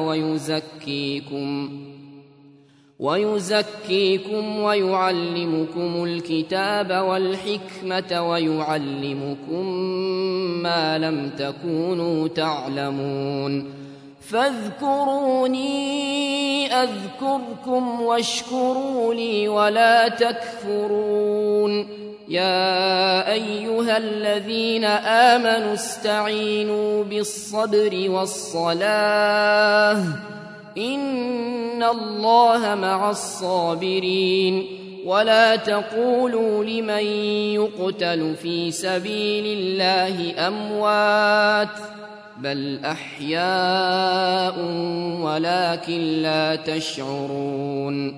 ويزكيكم ويعلمكم الكتاب والحكمة ويعلمكم ما لم تكونوا تعلمون. فاذكروني أذكركم واشكروا لي ولا تكفرون. يا أيها الذين آمنوا استعينوا بالصبر والصلاة إن الله مع الصابرين. ولا تقولوا لمن يقتل في سبيل الله أموات بل أحياء ولكن لا تشعرون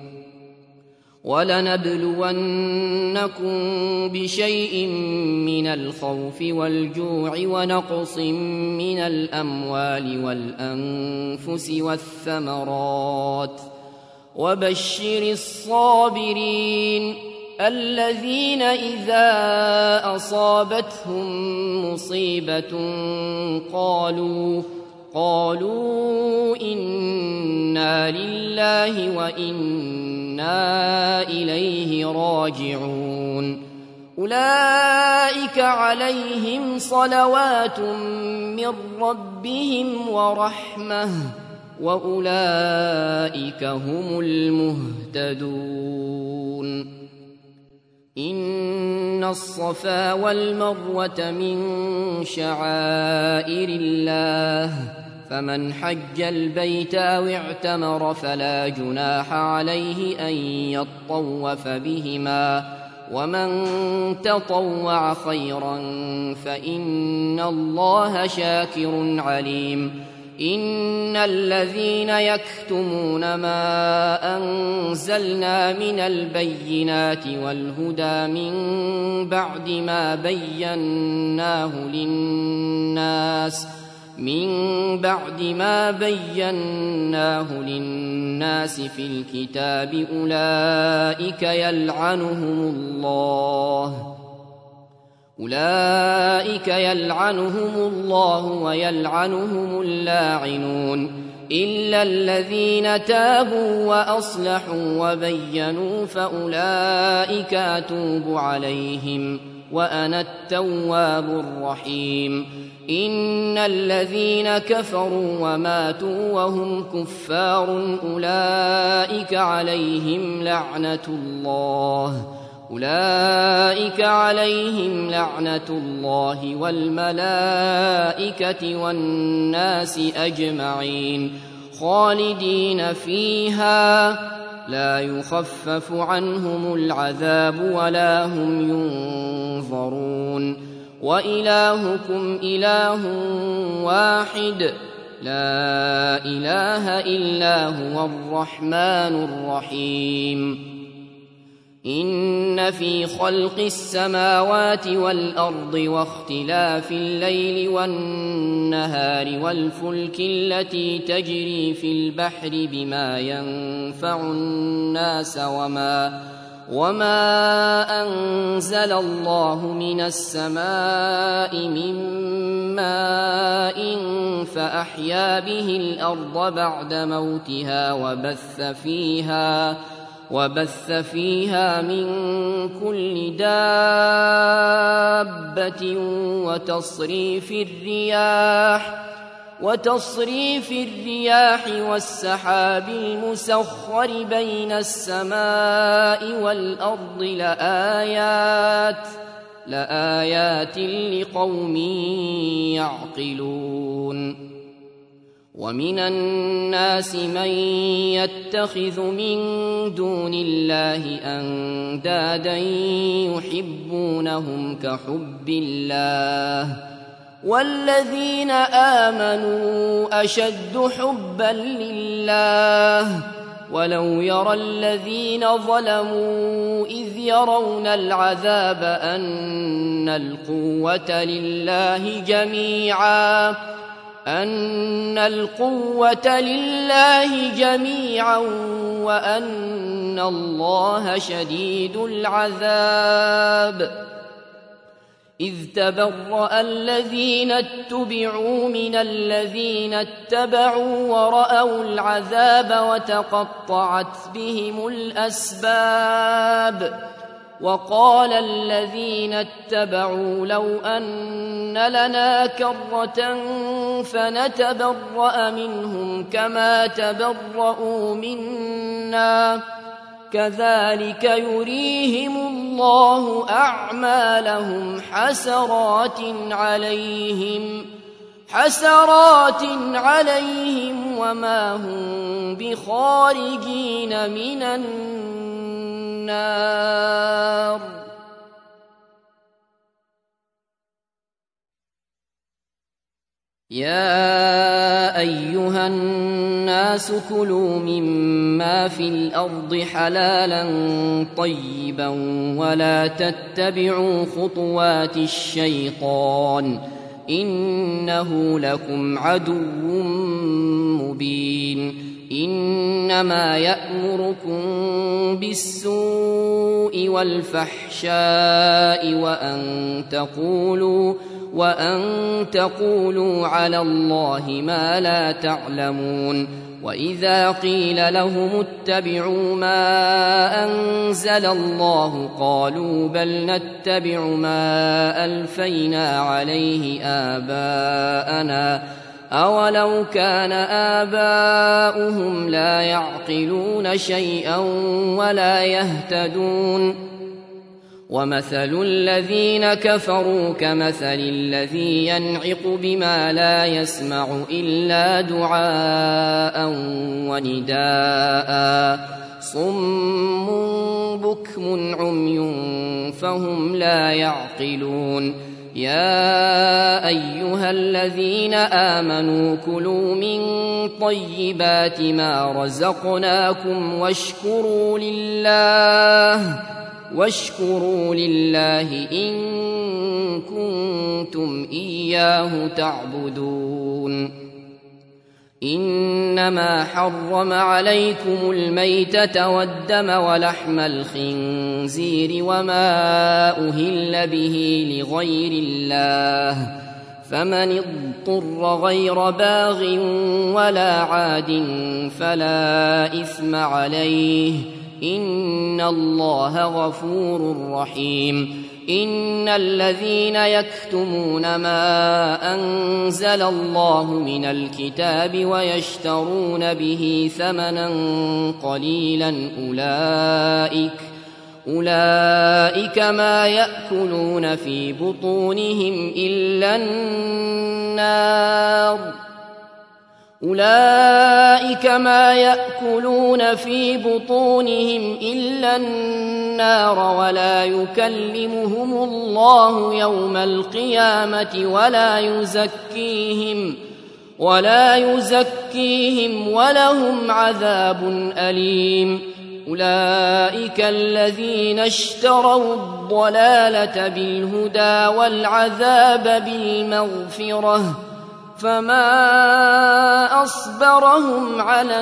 ولنبلونكم بشيء من الخوف والجوع ونقص من الأموال والأنفس والثمرات وبشر الصابرين الذين إذا أصابتهم مصيبة قالوا إنا لله وإنا إليه راجعون أولئك عليهم صلوات من ربهم ورحمة وأولئك هم المهتدون إن الصفا والمروة من شعائر الله فمن حج البيت أو اعتمر فلا جناح عليه أن يطوف بهما ومن تطوع خيرا فإن الله شاكر عليم إن الذين يكتمون ما أنزلنا من البينات والهدى من بعد ما بيناه للناس في الكتاب أولئك يلعنهم الله ويلعنهم اللاعنون إلا الذين تابوا وأصلحوا وبينوا فأولئك أتوب عليهم وأنا التواب الرحيم إن الذين كفروا وماتوا وهم كفار أولئك عليهم لعنة الله والملائكة والناس أجمعين خالدين فيها لا يخفف عنهم العذاب ولا هم ينظرون وإلهكم إله واحد لا إله إلا هو الرحمن الرحيم إن في خلق السماوات والأرض واختلاف الليل والنهار والفلك التي تجري في البحر بما ينفع الناس وما أنزل الله من السماء من ماء فأحيا به الأرض بعد موتها وبث فيها من كل دابة وتصريف الرياح والسحاب المسخر بين السماء والأرض لآيات لقوم يعقلون ومن الناس من يتخذ من دون الله أندادا يحبونهم كحب الله والذين آمنوا أشد حبا لله ولو يرى الذين ظلموا إذ يرون العذاب أن القوة لله جميعا وأن الله شديد العذاب إذ تبرأ الذين اتبعوا من الذين اتبعوا ورأوا العذاب وتقطعت بهم الأسباب وقال الذين اتبعوا لو أن لنا كرة فنتبرأ منهم كما تبرؤوا منا كذلك يريهم الله أعمالهم حسرات عليهم وما هم بخارجين من النار النار يا أيها الناس كلوا مما في الأرض حلالا طيبا ولا تتبعوا خطوات الشيطان إنه لكم عدو مبين إنما يأمركم بالسوء والفحشاء وأن تقولوا على الله ما لا تعلمون وإذا قيل لهم اتبعوا ما أنزل الله قالوا بل نتبع ما ألفينا عليه آباءنا أولو كان آباؤهم لا يعقلون شيئا ولا يهتدون ومثل الذين كفروا كمثل الذي ينعق بما لا يسمع إلا دعاء ونداء صم بكم عمي فهم لا يعقلون يا أيها الذين آمنوا كلوا من طيبات ما رزقناكم واشكروا لله إن كنتم إياه تعبدون إنما حرم عليكم الميتة والدم ولحم الخنزير وما أهل به لغير الله فمن اضطر غير باغ ولا عاد فلا إثم عليه إن الله غفور رحيم إن الذين يكتمون ما أنزل الله من الكتاب ويشترون به ثمنا قليلا أولئك ما يأكلون في بطونهم إلا النار ولا يكلمهم الله يوم القيامة ولا يزكيهم ولهم عذاب أليم أولئك الذين اشتروا الضلالة بالهدى والعذاب بالمغفرة فما أصبرهم على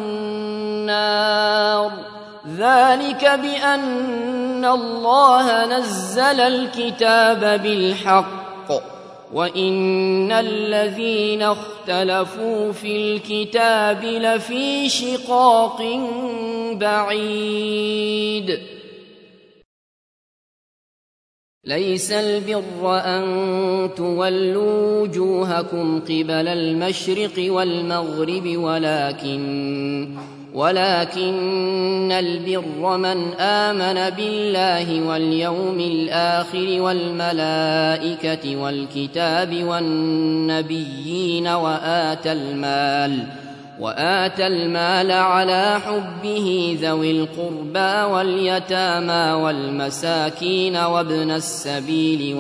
النار ذلك بأن الله نزل الكتاب بالحق وإن الذين اختلفوا في الكتاب لفي شقاق بعيد ليس البر أن تولوا وجوهكم قبل المشرق والمغرب ولكن البر من آمن بالله واليوم الآخر والملائكة والكتاب والنبيين وآتى المال على حبه ذوي القربى واليتامى والمساكين وابن السبيل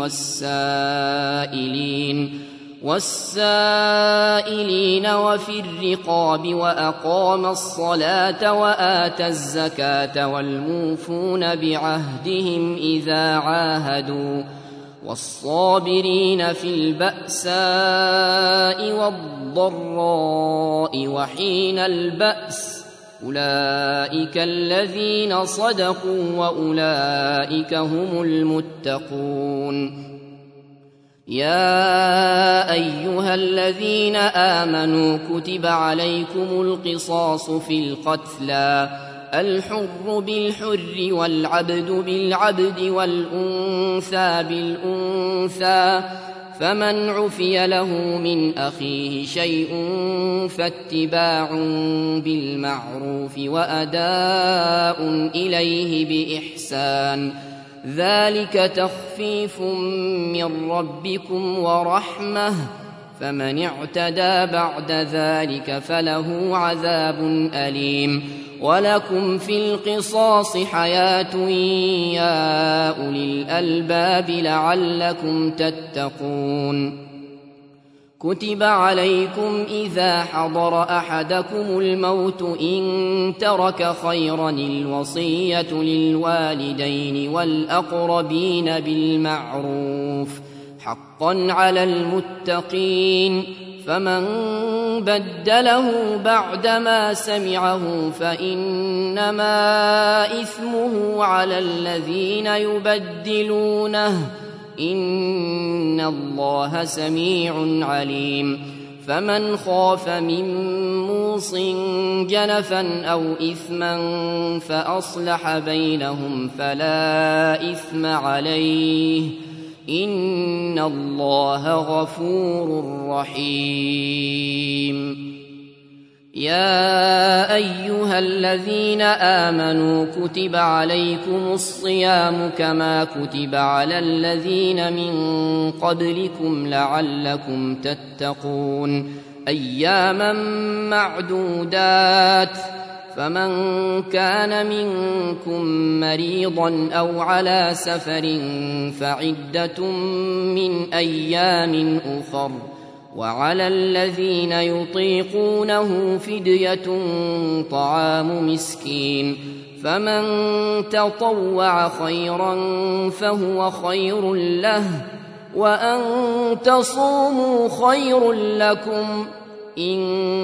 والسائلين وفي الرقاب وأقام الصلاة وآتى الزكاة والموفون بعهدهم إذا عاهدوا والصابرين في البأساء والضراء وحين البأس أولئك الذين صدقوا وأولئك هم المتقون يا أيها الذين آمنوا كتب عليكم القصاص في القتلى الحر بالحر والعبد بالعبد والأنثى بالأنثى فمن عفي له من أخيه شيء فاتباع بالمعروف وأداء إليه بإحسان ذلك تخفيف من ربكم ورحمة فمن اعتدى بعد ذلك فله عذاب أليم. ولكم في القصاص حياة يا أولي الألباب لعلكم تتقون. كتب عليكم إذا حضر أحدكم الموت إن ترك خيرا الوصية للوالدين والأقربين بالمعروف حقا على المتقين. فمن بدله بعدما سمعه فإنما إثمه على الذين يبدلونه إن الله سميع عليم. فمن خاف من موص جنفا أو إثما فأصلح بينهم فلا إثم عليه إن الله غفور رحيم. يا أيها الذين آمنوا كتب عليكم الصيام كما كتب على الذين من قبلكم لعلكم تتقون. أياما معدودات. فمن كان منكم مريضا أو على سفر فعدة من أيام أخر. وعلى الذين يطيقونه فدية طعام مسكين. فمن تطوع خيرا فهو خير له وأن تصوموا خير لكم إن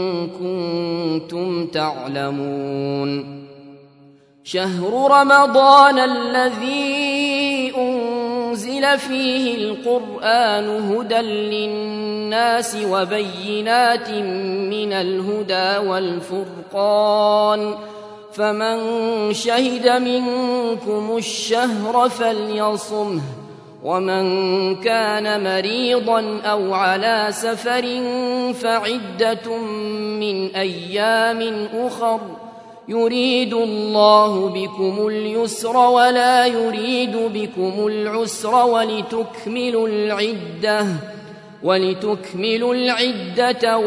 كنتم تعلمون. شهر رمضان الذي أنزل فيه القرآن هدى للناس وبينات من الهدى والفرقان. فمن شهد منكم الشهر فليصمه. ومن كان مريضا أو على سفر فعدة من أيام أخر. يريد الله بكم اليسر ولا يريد بكم العسر ولتكملوا العدة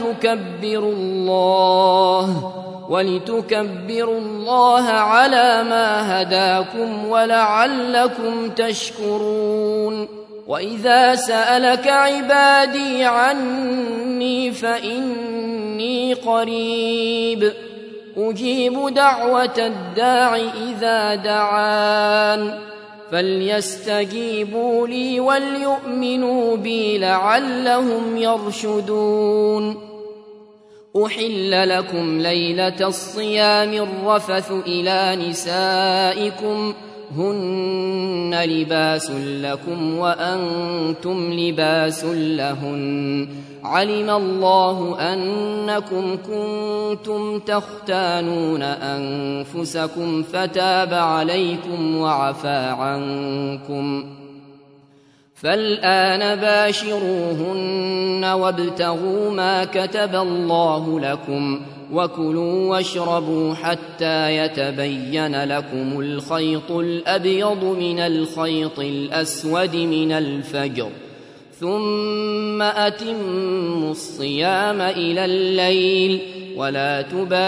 ولتكبروا الله على ما هداكم ولعلكم تشكرون. وإذا سألك عبادي عني فإني قريب أجيب دعوة الداع إذا دعان فليستجيبوا لي وليؤمنوا بي لعلهم يرشدون. أحل لكم ليلة الصيام الرفث إلى نسائكم هن لباس لكم وأنتم لباس لهن. علم الله أنكم كنتم تختانون أنفسكم فتاب عليكم وعفى عنكم. فالآن باشروهن وابتغوا ما كتب الله لكم وكلوا واشربوا حتى يتبين لكم الخيط الأبيض من الخيط الأسود من الفجر ثم أتموا الصيام إلى الليل ولا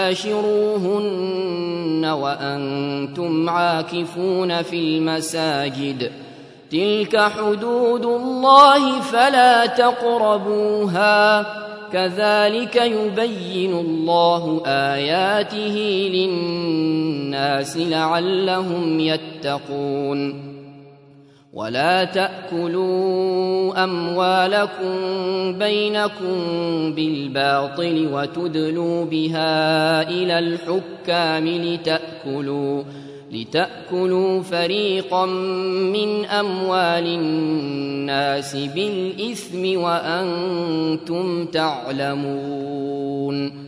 تباشروهن وأنتم عاكفون في المساجد تلك حدود الله فلا تقربوها كذلك يبين الله آياته للناس لعلهم يتقون. ولا تأكلوا أموالكم بينكم بالباطل وتدلوا بها إلى الحكام لتأكلوا فريقا من أموال الناس بالإثم وأنتم تعلمون.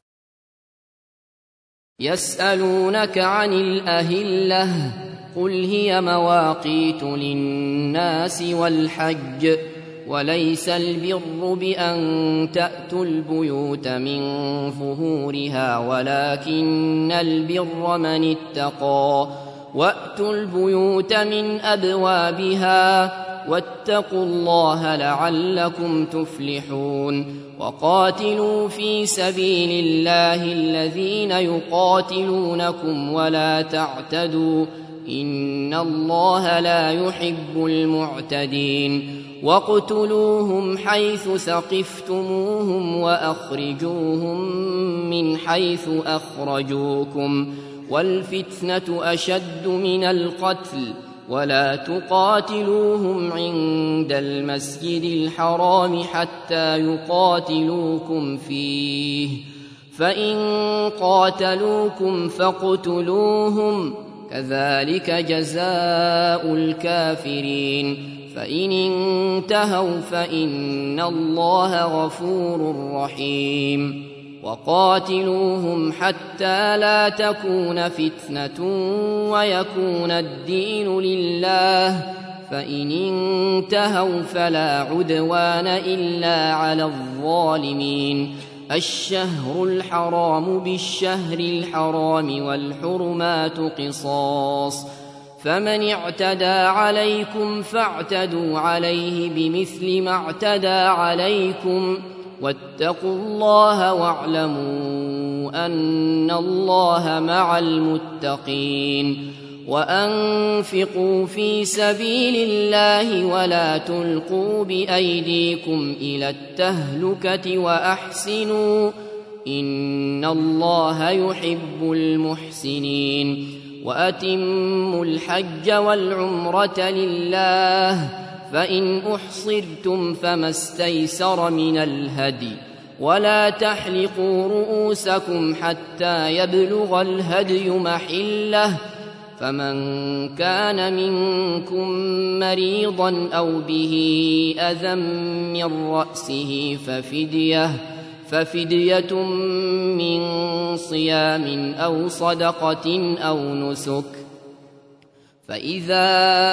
يسألونك عن الأهلة قل هي مواقيت للناس والحج وليس البر بأن تأتوا البيوت من ظهورها ولكن البر من اتقى وأتوا البيوت من أبوابها واتقوا الله لعلكم تفلحون وقاتلوا في سبيل الله الذين يقاتلونكم ولا تعتدوا إن الله لا يحب المعتدين واقتلوهم حيث ثقفتموهم وأخرجوهم من حيث أخرجوكم والفتنة أشد من القتل ولا تقاتلوهم عند المسجد الحرام حتى يقاتلوكم فيه فإن قاتلوكم فاقتلوهم كذلك جزاء الكافرين فإن انتهوا فإن الله غفور رحيم وقاتلوهم حتى لا تكون فتنة ويكون الدين لله فإن انتهوا فلا عدوان إلا على الظالمين الشهر الحرام بالشهر الحرام والحرمات قصاص فمن اعتدى عليكم فاعتدوا عليه بمثل ما اعتدى عليكم واتقوا الله واعلموا أن الله مع المتقين وأنفقوا في سبيل الله ولا تلقوا بأيديكم إلى التهلكة وأحسنوا إن الله يحب المحسنين وأتموا الحج والعمرة لله فإن أحصرتم فما استيسر من الهدي ولا تحلقوا رؤوسكم حتى يبلغ الهدي محله فمن كان منكم مريضا أو به أذى من رأسه ففدية من صيام أو صدقة أو نسك فإذا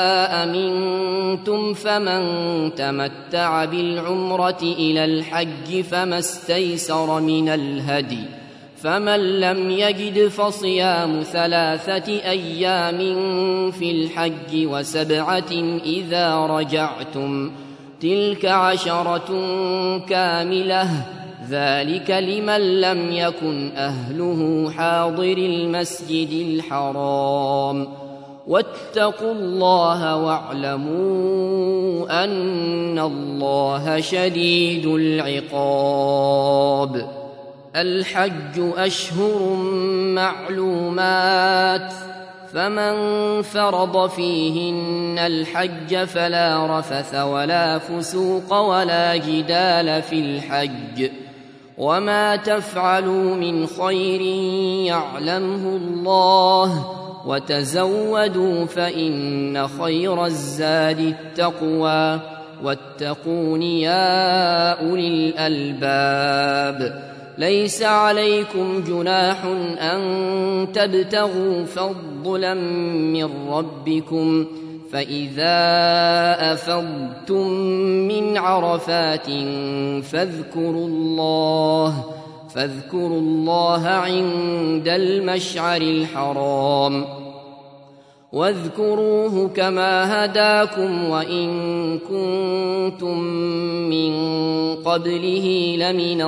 أمنتم فمن تمتع بالعمرة إلى الحج فما استيسر من الهدي فمن لم يجد فصيام 3 أيام في الحج و7 إذا رجعتم تلك 10 كاملة ذلك لمن لم يكن أهله حاضر المسجد الحرام واتقوا الله واعلموا أن الله شديد العقاب الحج أشهر معلومات فمن فرض فيهن الحج فلا رفث ولا فسوق ولا جدال في الحج وما تفعلوا من خير يعلمه الله وتزودوا فإن خير الزاد التقوى واتقون يا أولي الألباب ليس عليكم جناح أن تبتغوا فضلا من ربكم فإذا أفضتم من عرفات فاذكروا الله عند المشعر الحرام واذكروه كما هداكم وإن كنتم من قبله لمن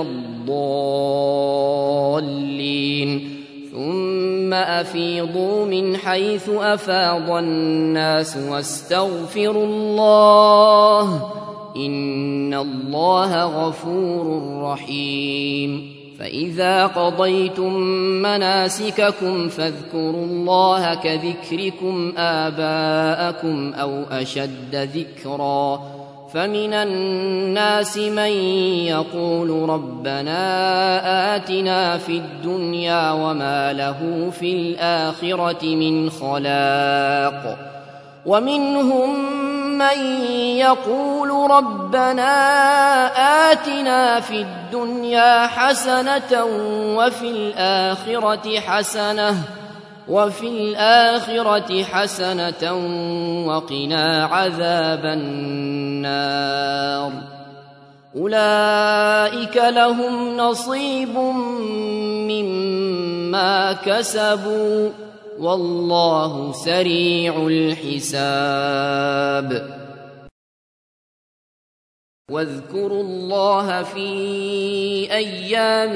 الضالين ثم أفيضوا من حيث أفاض الناس واستغفروا الله إن الله غفور رحيم فإذا قضيتم مناسككم فاذكروا الله كذكركم آباءكم أو أشد ذكرا فمن الناس من يقول ربنا آتنا في الدنيا وما له في الآخرة من خلاق ومنهم من يقول ربنا آتنا في الدنيا حسنة وفي الآخرة حسنة وقنا عذاب النار أولئك لهم نصيب مما كسبوا والله سريع الحساب واذكروا الله في أيام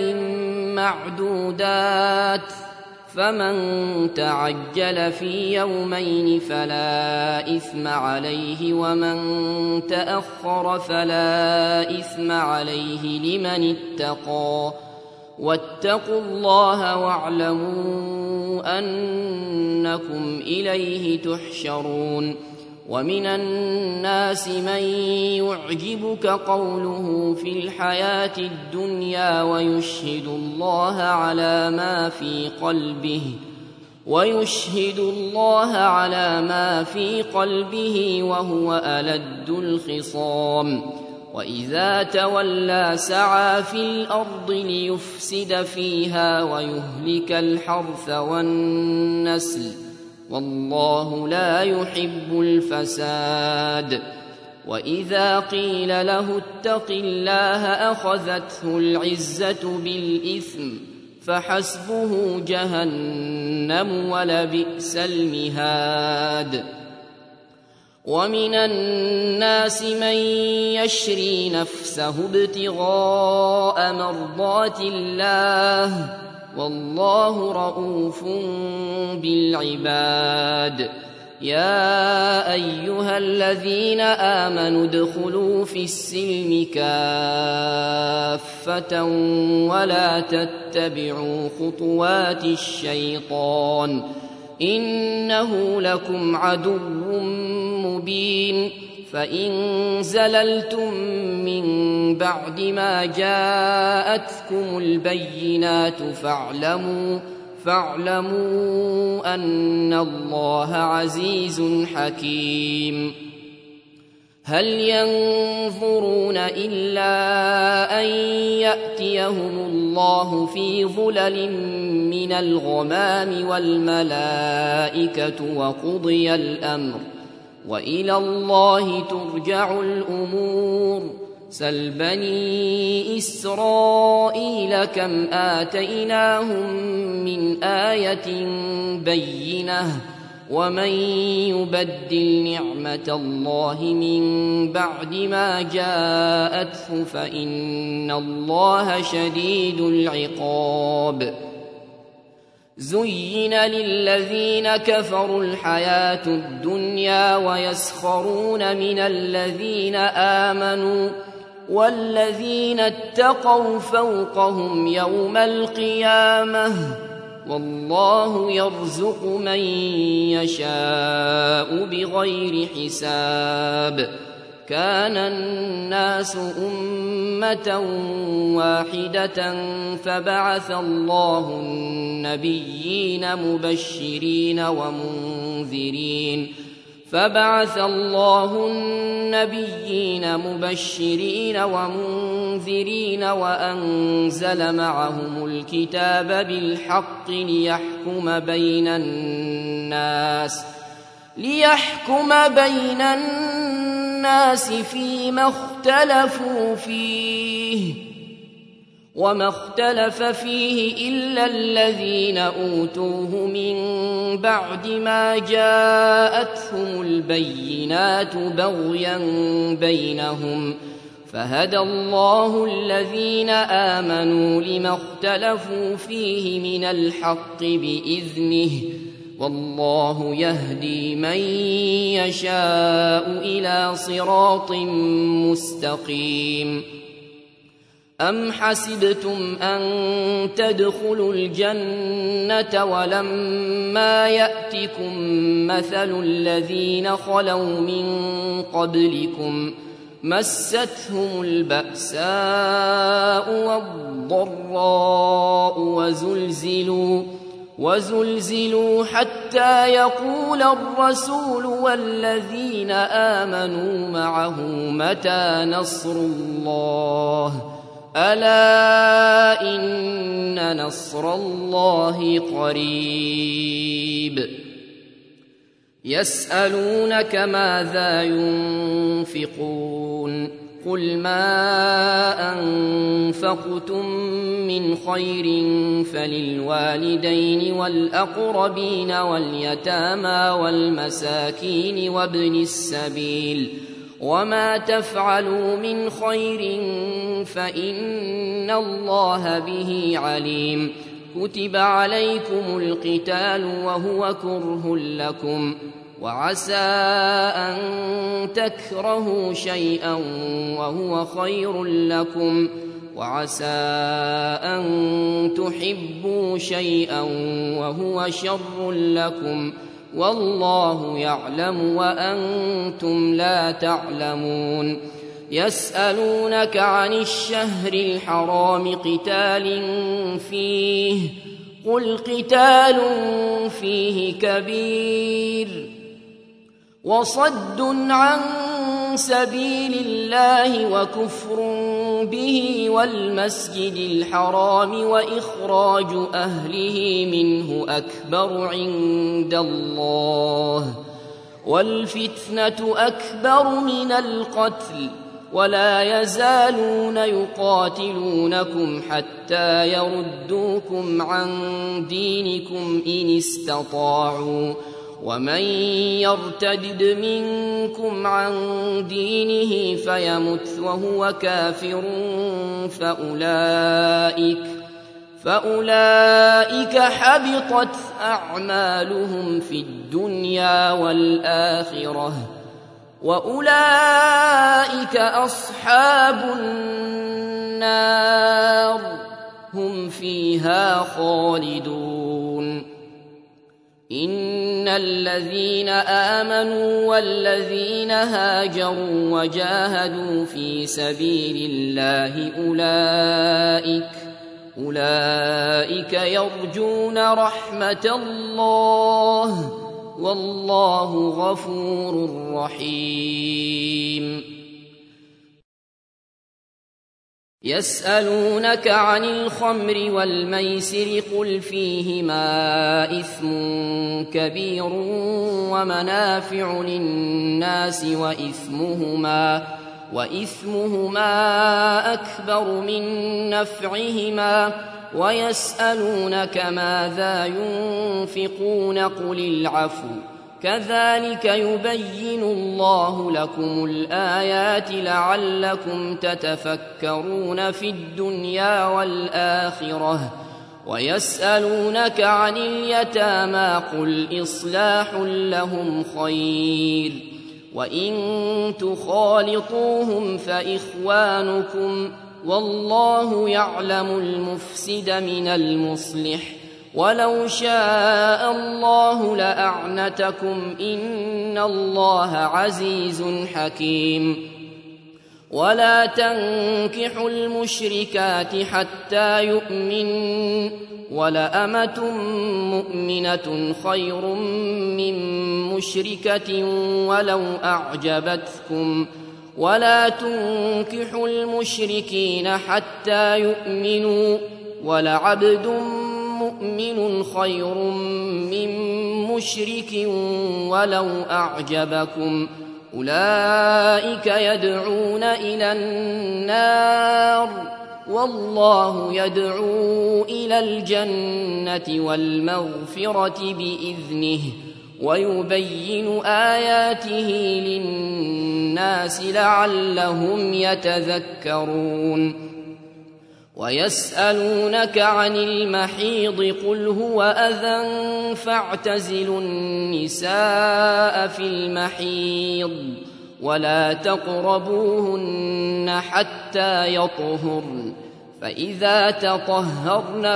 معدودات فمن تعجل في يومين فلا إثم عليه ومن تأخر فلا إثم عليه لمن اتقى واتقوا الله واعلموا أنكم إليه تحشرون ومن الناس من يعجبك قوله في الحياة الدنيا ويشهد الله على ما في قلبه وهو ألد الخصام وإذا تولى سعى في الأرض ليفسد فيها ويهلك الحرث والنسل والله لا يحب الفساد وإذا قيل له اتق الله أخذته العزة بالإثم فحسبه جهنم ولبئس المهاد ومن الناس من يشري نفسه ابتغاء مرضات الله والله رؤوف بالعباد يا أيها الذين آمنوا ادخلوا في السلم كافة ولا تتبعوا خطوات الشيطان إنه لكم عدو مبين فإن زللتم من بعد ما جاءتكم البينات فاعلموا أن الله عزيز حكيم هل ينظرون إلا أن يأتيهم الله في ظلل من الغمام والملائكة وقضي الأمر وإلى الله ترجع الأمور سل بني إسرائيل كم آتيناهم من آية بينة ومن يبدل نعمة الله من بعد ما جاءته فإن الله شديد العقاب زين للذين كفروا الحياة الدنيا ويسخرون من الذين آمنوا والذين اتقوا فوقهم يوم القيامة والله يرزق من يشاء بغير حساب كان الناس أمة واحدة فبعث الله النبيين مبشرين ومنذرين وأنزل معهم الكتاب بالحق ليحكم بين الناس فيما اختلفوا فيه وما اختلف فيه إلا الذين أوتوه من بعد ما جاءتهم البينات بغيا بينهم فهدى الله الذين آمنوا لما اختلفوا فيه من الحق بإذنه والله يهدي من يشاء إلى صراط مستقيم أم حسبتم أن تدخلوا الجنة ولما يأتكم مثل الذين خلوا من قبلكم مستهم البأساء والضراء وزلزلوا حتى يقول الرسول والذين آمنوا معه متى نصر الله ألا إن نصر الله قريب يسألونك ماذا ينفقون قل ما أنفقتم من خير فللوالدين والأقربين واليتامى والمساكين وابن السبيل وما تفعلوا من خير فإن الله به عليم. كتب عليكم القتال وهو كره لكم، وعسى أن تكرهوا شيئا وهو خير لكم، وعسى أن تحبوا شيئا وهو شر لكم، والله يعلم وأنتم لا تعلمون. يسألونك عن الشهر الحرام قتال فيه، قل قتال فيه كبير وصد عن سبيل الله وكفر به والمسجد الحرام وإخراج أهله منه أكبر عند الله، والفتنة أكبر من القتل، ولا يزالون يقاتلونكم حتى يردوكم عن دينكم إن استطاعوا، ومن يرتد منكم عن دينه فيمت وهو كافر فأولئك حبطت أعمالهم في الدنيا والآخرة، وأولئك أصحاب النار هم فيها خالدون. إن الذين آمنوا والذين هاجروا وجاهدوا في سبيل الله أولئك يرجون رحمة الله، والله غفور رحيم. يسألونك عن الخمر والميسر قل فيهما إثم كبير ومنافع للناس وإثمهما أكبر من نفعهما، ويسألونك ماذا ينفقون قل العفو، كذلك يبين الله لكم الآيات لعلكم تتفكرون في الدنيا والآخرة. ويسألونك عن اليتامى قل إصلاح لهم خير، وإن تخالطوهم فإخوانكم، والله يعلم المفسد من المصلح، ولو شاء الله لأعنتكم إن الله عزيز حكيم. ولا تنكحوا المشركات حتى يؤمنوا، ولأمة مؤمنة خير من مشركة ولو أعجبتكم، ولا تنكحوا المشركين حتى يؤمنوا، ولعبد مؤمن خير من مشرك ولو أعجبكم، أولئك يدعون إلى النار، والله يدعو إلى الجنة والمغفرة بإذنه، ويبين آياته للناس لعلهم يتذكرون. ويسألونك عن المحيض قل هو أذى فاعتزلوا النساء في المحيض ولا تقربوهن حتى يطهرن، فإذا تطهرن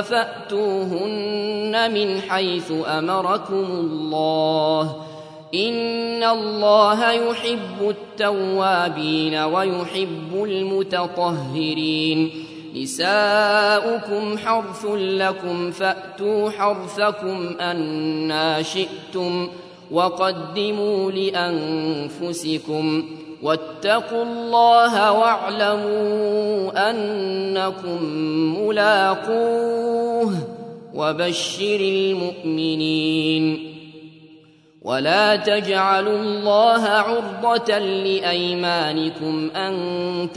فأتوهن من حيث أمركم الله، إن الله يحب التوابين ويحب المتطهرين. نساؤكم حرث لكم فأتوا حرثكم أنى شئتم، وقدموا لأنفسكم، واتقوا الله واعلموا أنكم ملاقوه، وبشر المؤمنين. ولا تجعلوا الله عرضة لأيمانكم أن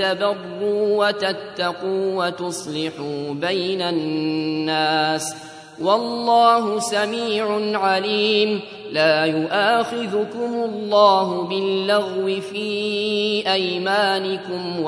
تبروا وتتقوا وتصلحوا بين الناس، والله سميع عليم. لا يؤاخذكم الله باللغو في أيمانكم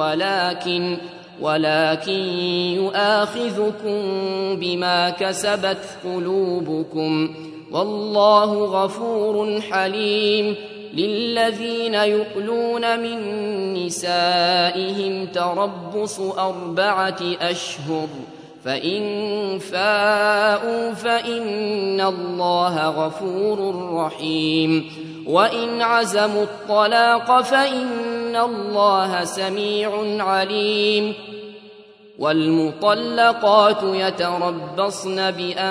ولكن يؤاخذكم بما كسبت قلوبكم، والله غفور حليم. للذين يؤلون من نسائهم تربص 4 أشهر، فإن فاءوا فإن الله غفور رحيم. وإن عزموا الطلاق فإن الله سميع عليم. والمطلقات يتربصن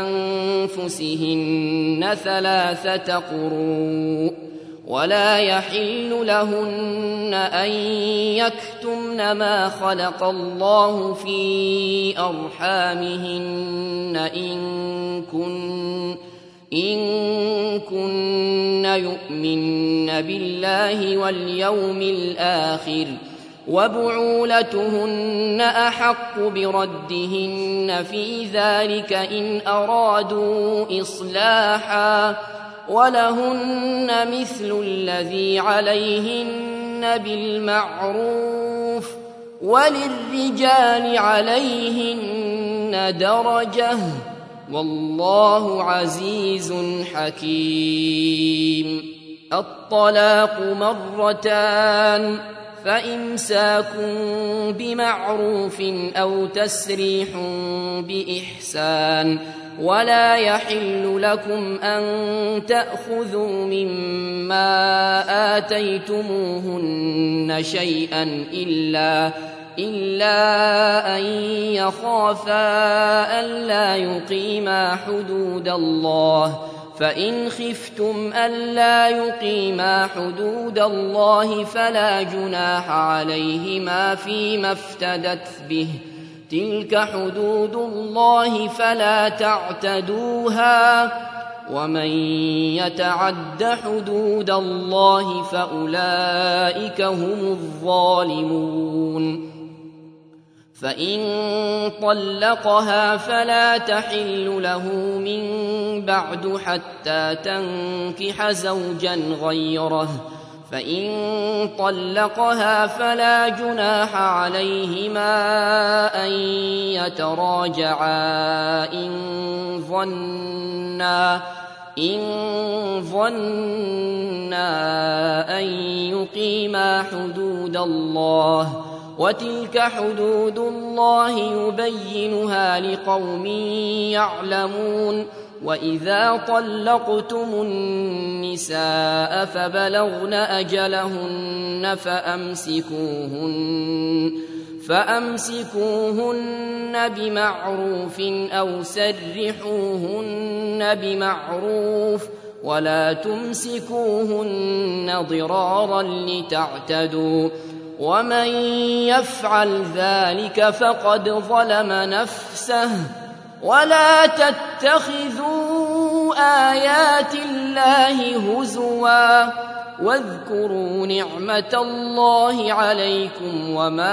بأنفسهن 3 قروء، ولا يحل لهن أن يكتمن ما خلق الله في أرحامهن إن كن يؤمن بالله واليوم الآخر، وبعولتهن أحق بردهن في ذلك إن أرادوا إصلاحا، ولهن مثل الذي عليهن بالمعروف، وللرجال عليهن درجة، والله عزيز حكيم. الطلاق 2، فإمساك بمعروف أو تسريح بإحسان. ولا يحل لكم أن تأخذوا مما آتيتموهن شيئا إلا أن يخافا ألا يقيما حدود الله، فإن خفتم ألا يقيما حدود الله فلا جناح عليهما فيما افتدت به، تلك حدود الله فلا تعتدوها، ومن يتعد حدود الله فأولئك هم الظالمون. فإن طلقها فلا تحل له من بعد حتى تنكح زوجا غيره، فإن طلقها فلا جناح عليهما أن يتراجعا إن ظنا أن يقيما حدود الله، وتلك حدود الله يبينها لقوم يعلمون. وإذا طلقتم النساء فبلغن أجلهن فأمسكوهن بمعروف أو سرحوهن بمعروف، ولا تمسكوهن ضرارا لتعتدوا، ومن يفعل ذلك فقد ظلم نفسه. ولا تتخذوا آيات الله هزوا، واذكروا نعمة الله عليكم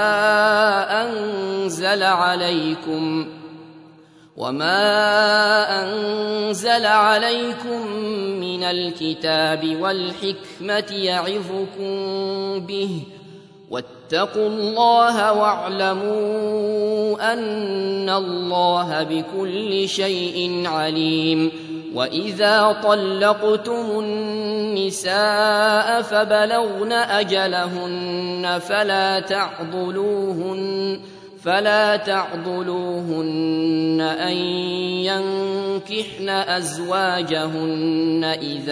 وما أنزل عليكم من الكتاب والحكمة يعظكم به، واتقوا الله واعلموا أن الله بكل شيء عليم. وإذا طلقتم النساء فبلغن أجلهن فلا تعضلوهن أن ينكحن أزواجهن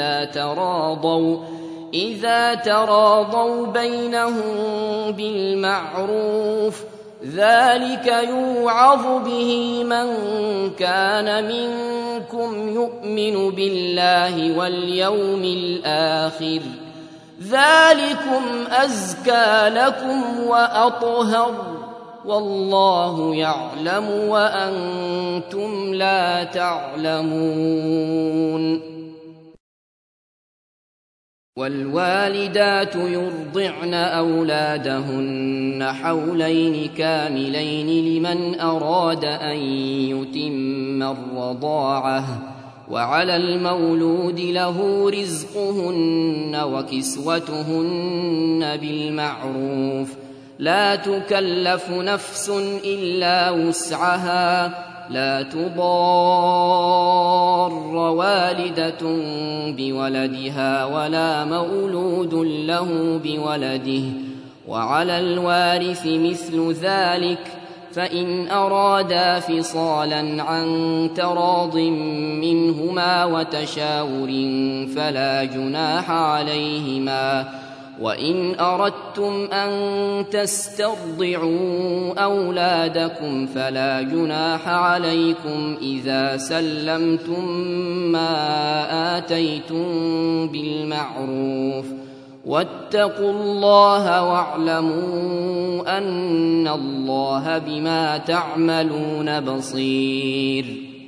إذا تراضوا بينهم بالمعروف، ذلك يوعظ به من كان منكم يؤمن بالله واليوم الآخر، ذلكم أزكى لكم وأطهر، والله يعلم وأنتم لا تعلمون. والوالدات يرضعن أولادهن حولين كاملين لمن أراد أن يتم الرضاعة، وعلى المولود له رزقهن وكسوتهن بالمعروف، لا تكلف نفس إلا وسعها، لا تضار والدة بولدها ولا مولود له بولده، وعلى الوارث مثل ذلك، فإن أرادا فصالا عن تراض منهما وتشاور فلا جناح عليهما. وإن أردتم أن تسترضعوا أولادكم فلا جناح عليكم إذا سلمتم ما آتيتم بالمعروف، واتقوا الله واعلموا أن الله بما تعملون بصير.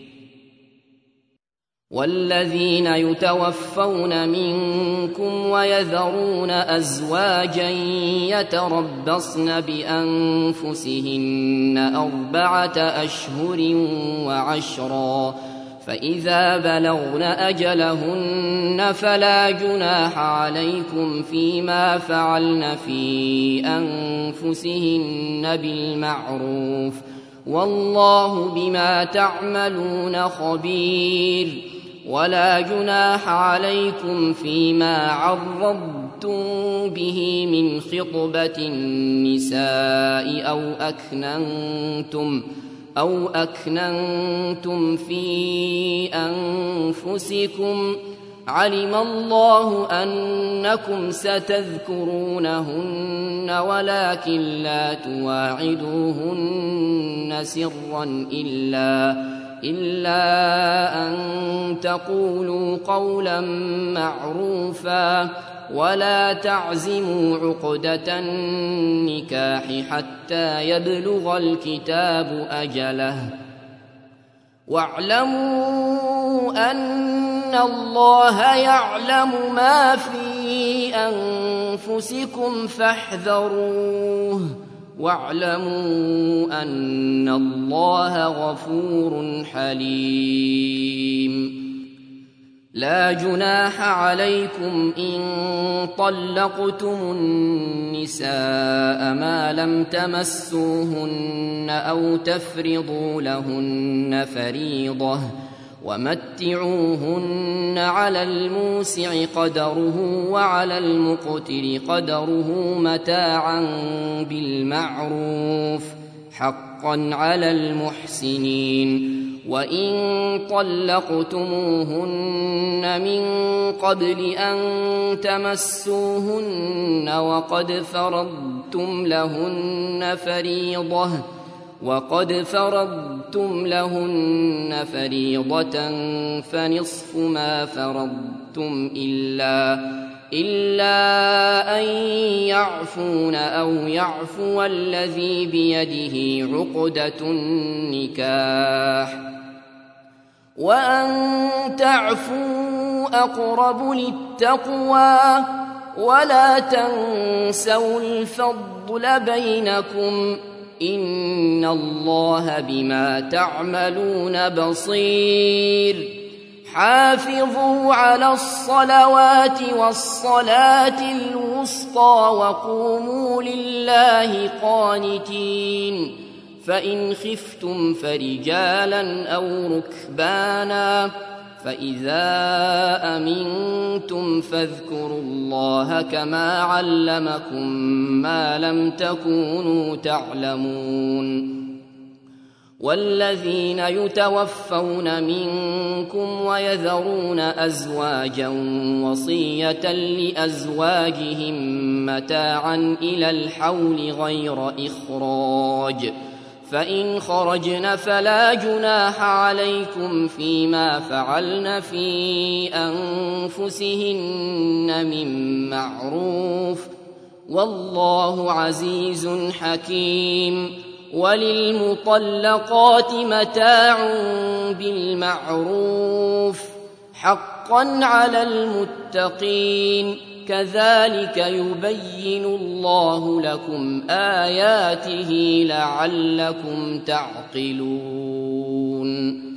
والذين يتوفون منكم ويذرون أزواجا يتربصن بأنفسهن 4 أشهر وعشرا، فإذا بلغن أجلهن فلا جناح عليكم فيما فعلن في أنفسهن بالمعروف، والله بما تعملون خبير. ولا جناح عليكم فيما عرضتم به من خطبة النساء أو أكننتم في أنفسكم، علم الله أنكم ستذكرونهن ولكن لا تواعدوهن سرا إلا أن تقولوا قولا معروفا، ولا تعزموا عقدة النكاح حتى يبلغ الكتاب أجله، واعلموا أن الله يعلم ما في أنفسكم فاحذروه، واعلموا أن الله غفور حليم. لا جناح عليكم إن طلقتم النساء ما لم تمسوهن أو تفرضوا لهن فريضة، ومتعوهن على الموسع قدره وعلى المقتر قدره متاعا بالمعروف، حقا على المحسنين. وإن طلقتموهن من قبل أن تمسوهن وقد فرضتم لهن فريضة فنصف ما فرضتم إلا أن يعفون أو يعفو الذي بيده عقدة النكاح، وأن تعفوا أقرب للتقوى، ولا تنسوا الفضل بينكم، إن الله بما تعملون بصير. حافظوا على الصلوات والصلاة الوسطى وقوموا لله قانتين، فإن خفتم فرجالا أو ركبانا، فإذا أمنتم فاذكروا الله كما علمكم ما لم تكونوا تعلمون. والذين يتوفون منكم ويذرون أزواجا وصية لأزواجهم متاعا إلى الحول غير إخراج، فإن خرجن فلا جناح عليكم فيما فعلن في أنفسهن من معروف، والله عزيز حكيم. وللمطلقات متاع بالمعروف حقا حقا على المتقين كذلك يبين الله لكم آياته لعلكم تعقلون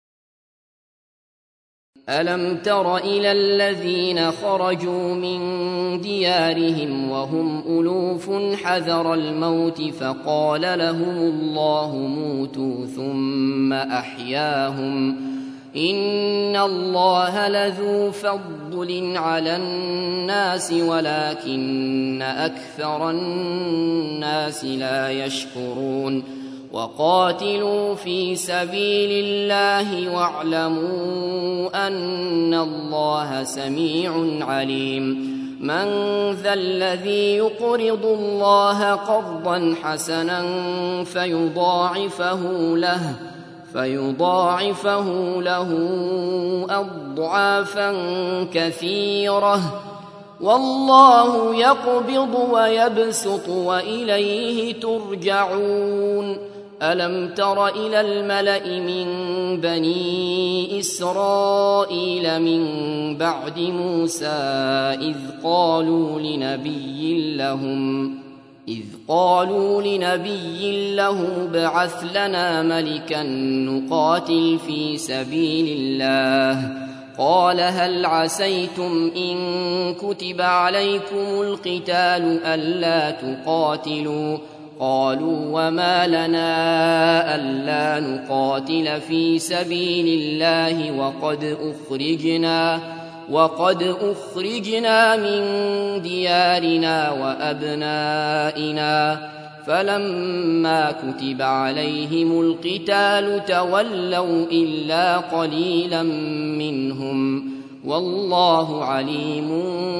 ألم تر إلى الذين خرجوا من ديارهم وهم ألوف حذر الموت فقال لهم الله موتوا ثم أحياهم إن الله لذو فضل على الناس ولكن أكثر الناس لا يشكرون وقاتلوا في سبيل الله واعلموا أن الله سميع عليم من ذا الذي يقرض الله قرضا حسنا فيضاعفه له أضعافا كثيرة والله يقبض ويبسط وإليه ترجعون ألم تر إلى الملأ من بني إسرائيل من بعد موسى إذ قالوا لنبي له ابعث لنا ملكا نقاتل في سبيل الله قال هل عسيتم إن كتب عليكم القتال ألا تقاتلوا قالوا وما لنا ألا نقاتل في سبيل الله وقد أخرجنا من ديارنا وأبنائنا فلما كتب عليهم القتال تولوا إلا قليلا منهم والله عليم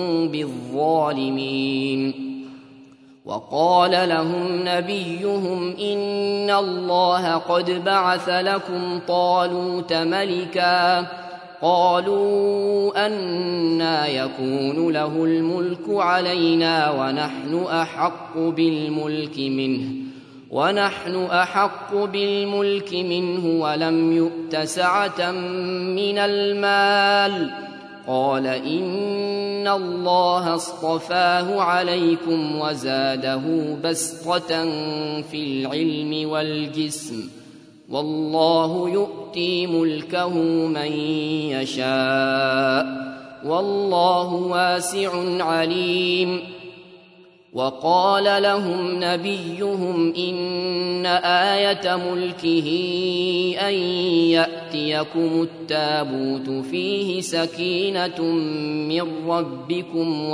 بالظالمين وقال لهم نبيهم إن الله قد بعث لكم طالوت ملكا قالوا أنى يكون له الملك علينا ونحن أحق بالملك منه ولم يؤت سعة من المال قال إن الله اصطفاه عليكم وزاده بسطة في العلم والجسم والله يؤتي ملكه من يشاء والله واسع عليم وقال لهم نبيهم إن آية ملكه أن يأتيكم التابوت فيه سكينة من ربكم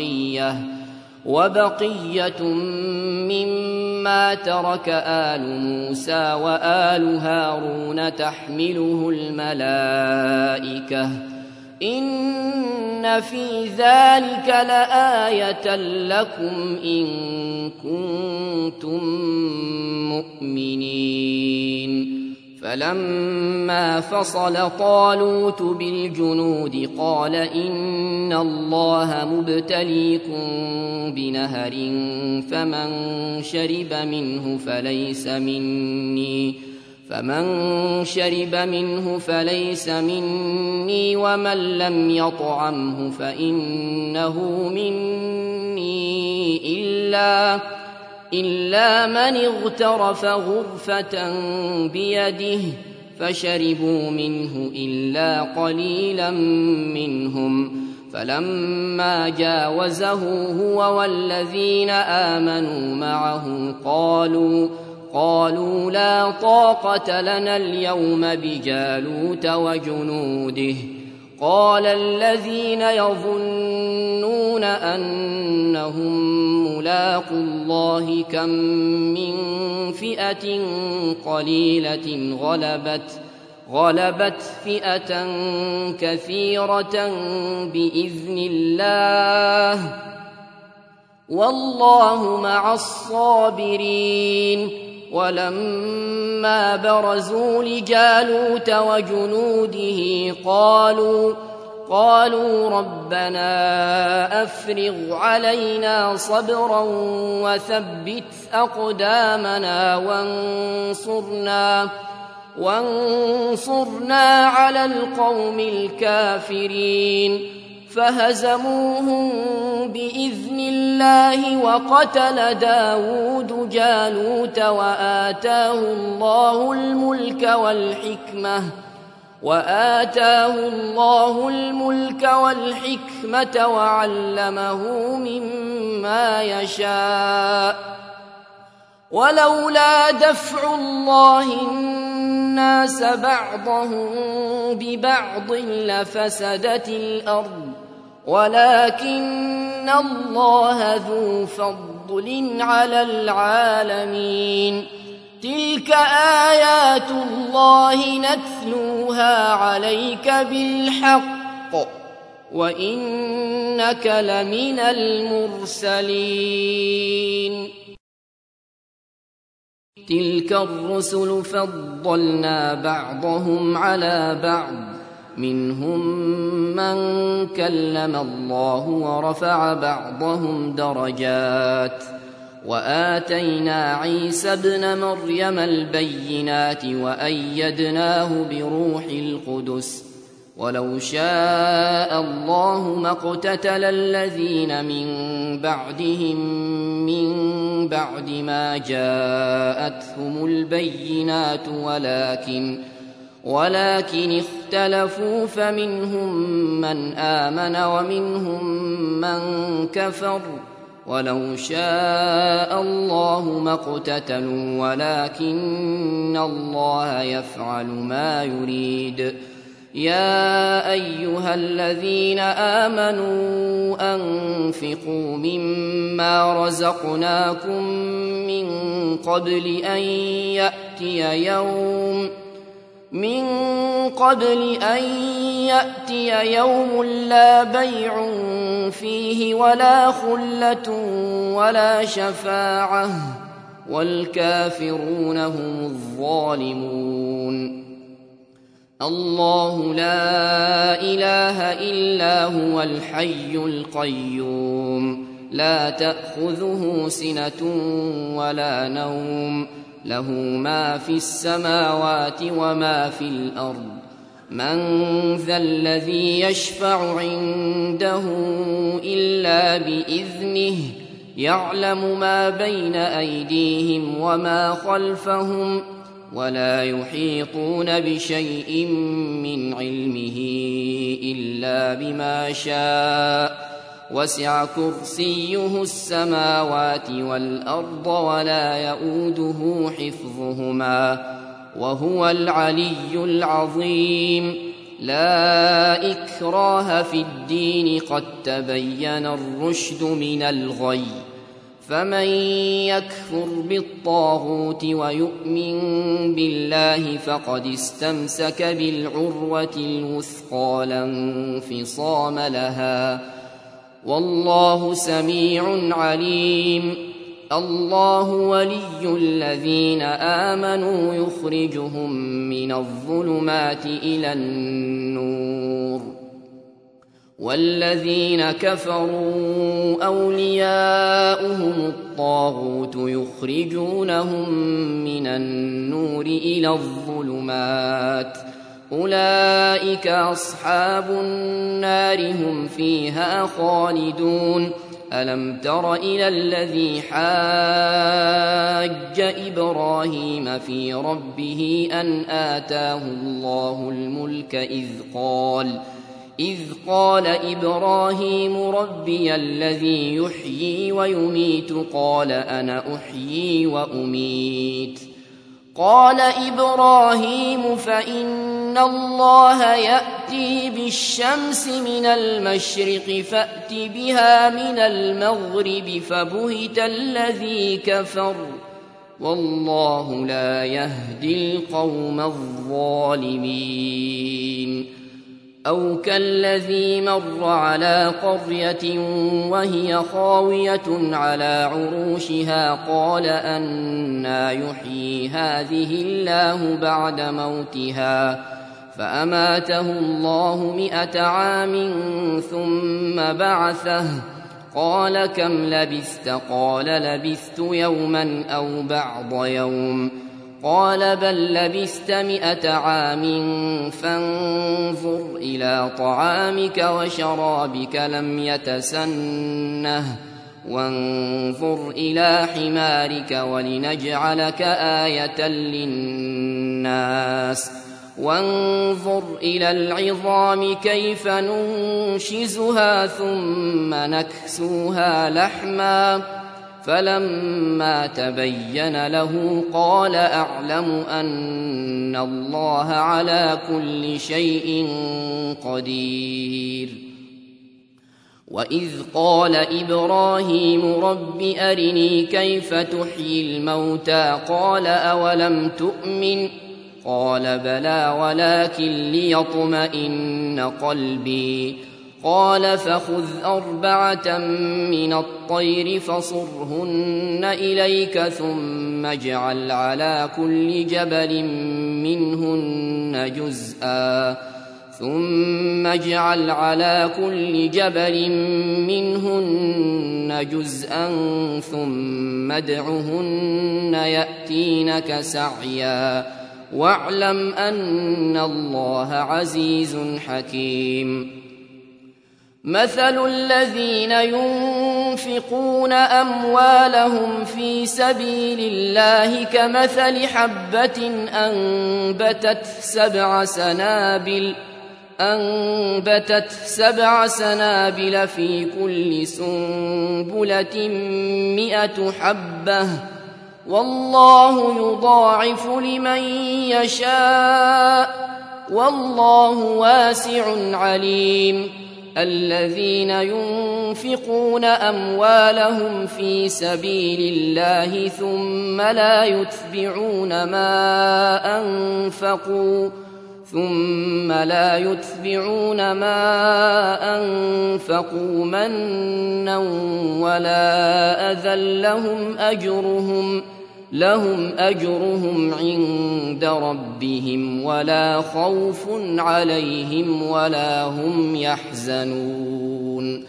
وبقية مما ترك آل موسى وآل هارون تحمله الملائكة إن في ذلك لآية لكم إن كنتم مؤمنين فلما فصل طالوت بالجنود قال إن الله مبتليكم بنهر فمن شرب منه فليس مني ومن لم يطعمه فإنه مني إلا من اغترف غرفة بيده فشربوا منه إلا قليلا منهم فلما جاوزه هو والذين آمنوا معه قالوا لا طاقة لنا اليوم بجالوت وجنوده قال الذين يظنون أنهم ملاقو الله كم من فئة قليلة غلبت فئة كثيرة بإذن الله والله مع الصابرين ولما برزوا لجالوت وجنوده قالوا ربنا أفرغ علينا صبرا وانصرنا على القوم الكافرين فهزموهم بإذن الله وقتل داود جالوت وآتاه الله الملك والحكمة وعلمه مما يشاء ولولا دفع الله الناس بعضهم ببعض لفسدت الأرض ولكن الله ذو فضل على العالمين تلك آيات الله نتلوها عليك بالحق وإنك لمن المرسلين تلك الرسل فضلنا بعضهم على بعض منهم من كلم الله ورفع بعضهم درجات وآتينا عيسى ابن مريم البينات وأيدناه بروح القدس ولو شاء الله ما اقتتل الذين من بعدهم من بعد ما جاءتهم البينات ولكن اختلفوا فمنهم من آمن ومنهم من كفر ولو شاء الله ما اقتتلوا ولكن الله يفعل ما يريد يا أيها الذين آمنوا أنفقوا مما رزقناكم من قبل أن يأتي يوم لا بيع فيه ولا خلة ولا شفاعة والكافرون هم الظالمون الله لا إله إلا هو الحي القيوم لا تأخذه سنة ولا نوم له ما في السماوات وما في الأرض من ذا الذي يشفع عنده إلا بإذنه يعلم ما بين أيديهم وما خلفهم ولا يحيطون بشيء من علمه إلا بما شاء وسع كرسيه السماوات والأرض ولا يؤوده حفظهما وهو العلي العظيم لا إكراه في الدين قد تبين الرشد من الغي فمن يكفر بالطاغوت ويؤمن بالله فقد استمسك بالعروة الوثقى لا انفصام لها والله سميع عليم الله ولي الذين آمنوا يخرجهم من الظلمات إلى النور والذين كفروا أولياؤهم الطاغوت يخرجونهم من النور إلى الظلمات أولئك أصحاب النار هم فيها خالدون ألم تر إلى الذي حاج إبراهيم في ربه أن آتاه الله الملك إذ قال إبراهيم ربي الذي يحيي ويميت قال أنا أحيي وأميت قال إبراهيم فإن الله يأتي بالشمس من المشرق فأت بها من المغرب فبهت الذي كفر والله لا يهدي القوم الظالمين أو كالذي مر على قرية وهي خاوية على عروشها قال أنى يحيي هذه الله بعد موتها فأماته الله 100 عام ثم بعثه قال كم لبثت قال لبثت يوما أو بعض يوم قال بل لبثت 100 عام فانظر إلى طعامك وشرابك لم يتسنه وانظر إلى حمارك ولنجعلك آية للناس وانظر إلى العظام كيف ننشزها ثم نكسوها لحما فلما تبين له قال أعلم أن الله على كل شيء قدير. وإذ قال إبراهيم رب أرني كيف تحيي الموتى قال أولم تؤمن قال بلى ولكن ليطمئن قلبي قال فخذ 4 من الطير فصرهن إليك ثم اجعل على كل جبل منهن جزءا ثم ادعهن يأتينك سعيا واعلم أن الله عزيز حكيم. مثل الذين ينفقون أموالهم في سبيل الله كمثل حبة أنبتت 7 سنابل في كل سنبلة 100 حبة والله يضاعف لمن يشاء والله واسع عليم. الذين ينفقون أموالهم في سبيل الله ثم لا يتبعون ما أنفقوا منا ولا أذى لهم أجرهم عند ربهم ولا خوف عليهم ولا هم يحزنون.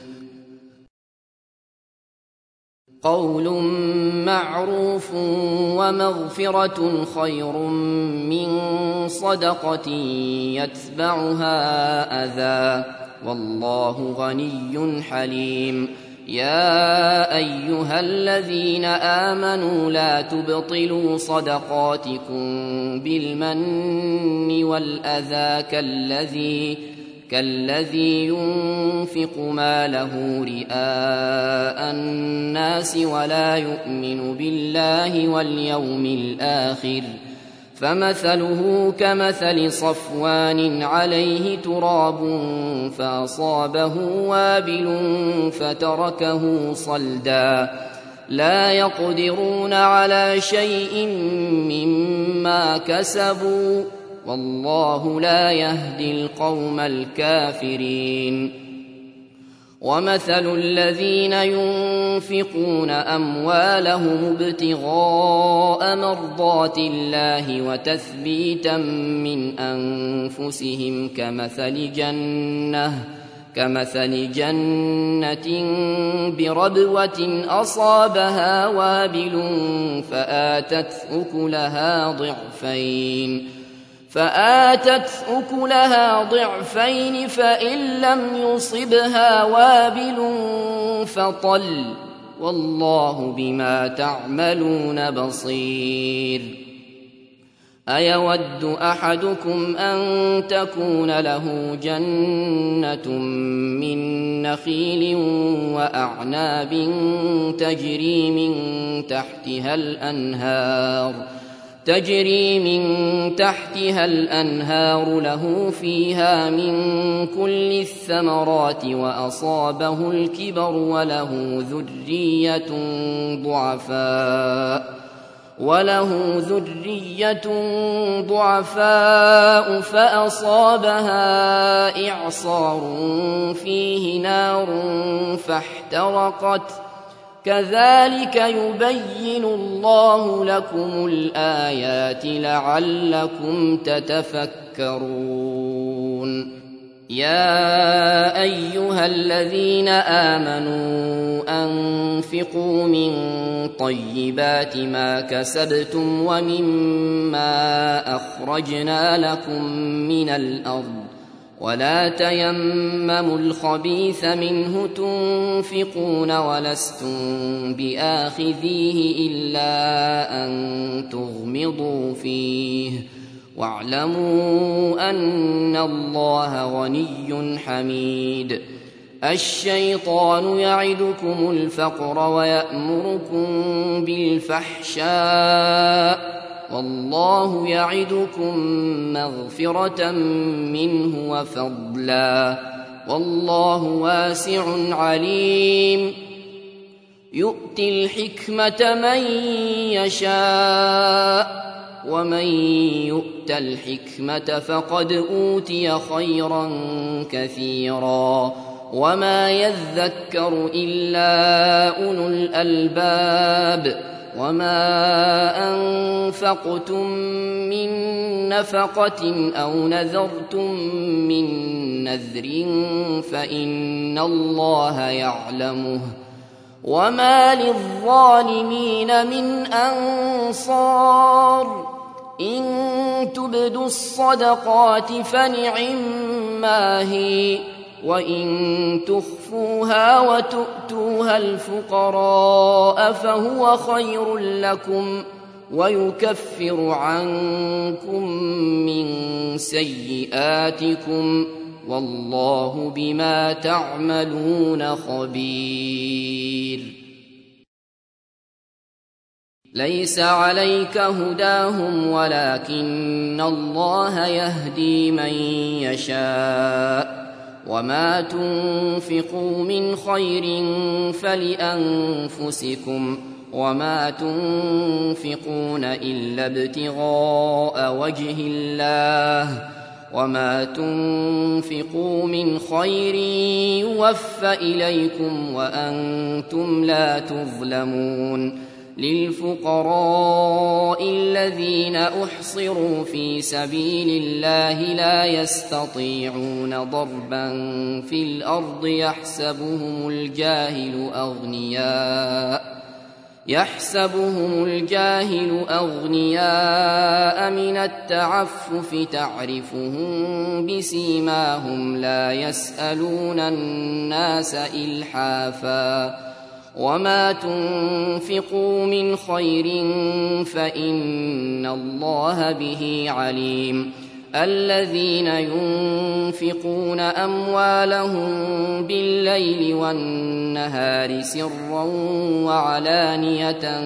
قول معروف ومغفرة خير من صدقة يتبعها أذى والله غني حليم. يا أيها الذين آمنوا لا تبطلوا صدقاتكم بالمن والأذى كالذي ينفق ماله رئاء الناس ولا يؤمن بالله واليوم الآخر فمثله كمثل صفوان عليه تراب فأصابه وابل فتركه صلدا لا يقدرون على شيء مما كسبوا والله لا يهدي القوم الكافرين. ومثل الذين ينفقون أموالهم ابتغاء مرضات الله وتثبيتا من أنفسهم كمثل جنة بربوة أصابها وابل فآتت أكلها ضعفين فإن لم يصبها وابل فطل والله بما تعملون بصير. أيود أحدكم أن تكون له جنة من نخيل وأعناب تجري من تحتها الأنهار له فيها من كل الثمرات وأصابه الكبر وله ذرية ضعفاء فأصابها إعصار فيه نار فاحترقت كذلك يبين الله لكم الآيات لعلكم تتفكرون. يا أيها الذين آمنوا أنفقوا من طيبات ما كسبتم ومما أخرجنا لكم من الأرض ولا تيمموا الخبيث منه تنفقون ولستم بآخذيه إلا أن تغمضوا فيه واعلموا أن الله غني حميد. الشيطان يعدكم الفقر ويأمركم بالفحشاء والله يعدكم مغفرة منه وفضلا والله واسع عليم. يؤتي الحكمة من يشاء ومن يؤت الحكمة فقد أوتي خيرا كثيرا وما يذكر إلا أولو الألباب. وما أنفقتم من نفقة أو نذرتم من نذر فإن الله يعلمه وما للظالمين من أنصار. إن تبدوا الصدقات فنعما هي وإن تخفوها وتؤتوها الفقراء فهو خير لكم ويكفر عنكم من سيئاتكم والله بما تعملون خبير. ليس عليك هداهم ولكن الله يهدي من يشاء وما تنفقوا من خير فلأنفسكم وما تنفقون إلا ابتغاء وجه الله وما تنفقوا من خير يوفى إليكم وأنتم لا تظلمون. للفقراء الذين أحصروا في سبيل الله لا يستطيعون ضربا في الأرض يحسبهم الجاهل أغنياء من التعفف تعرفهم بسيماهم لا يسألون الناس إلحافا. وما تنفقوا من خير فإن الله به عليم. الذين ينفقون أموالهم بالليل والنهار سرا وعلانية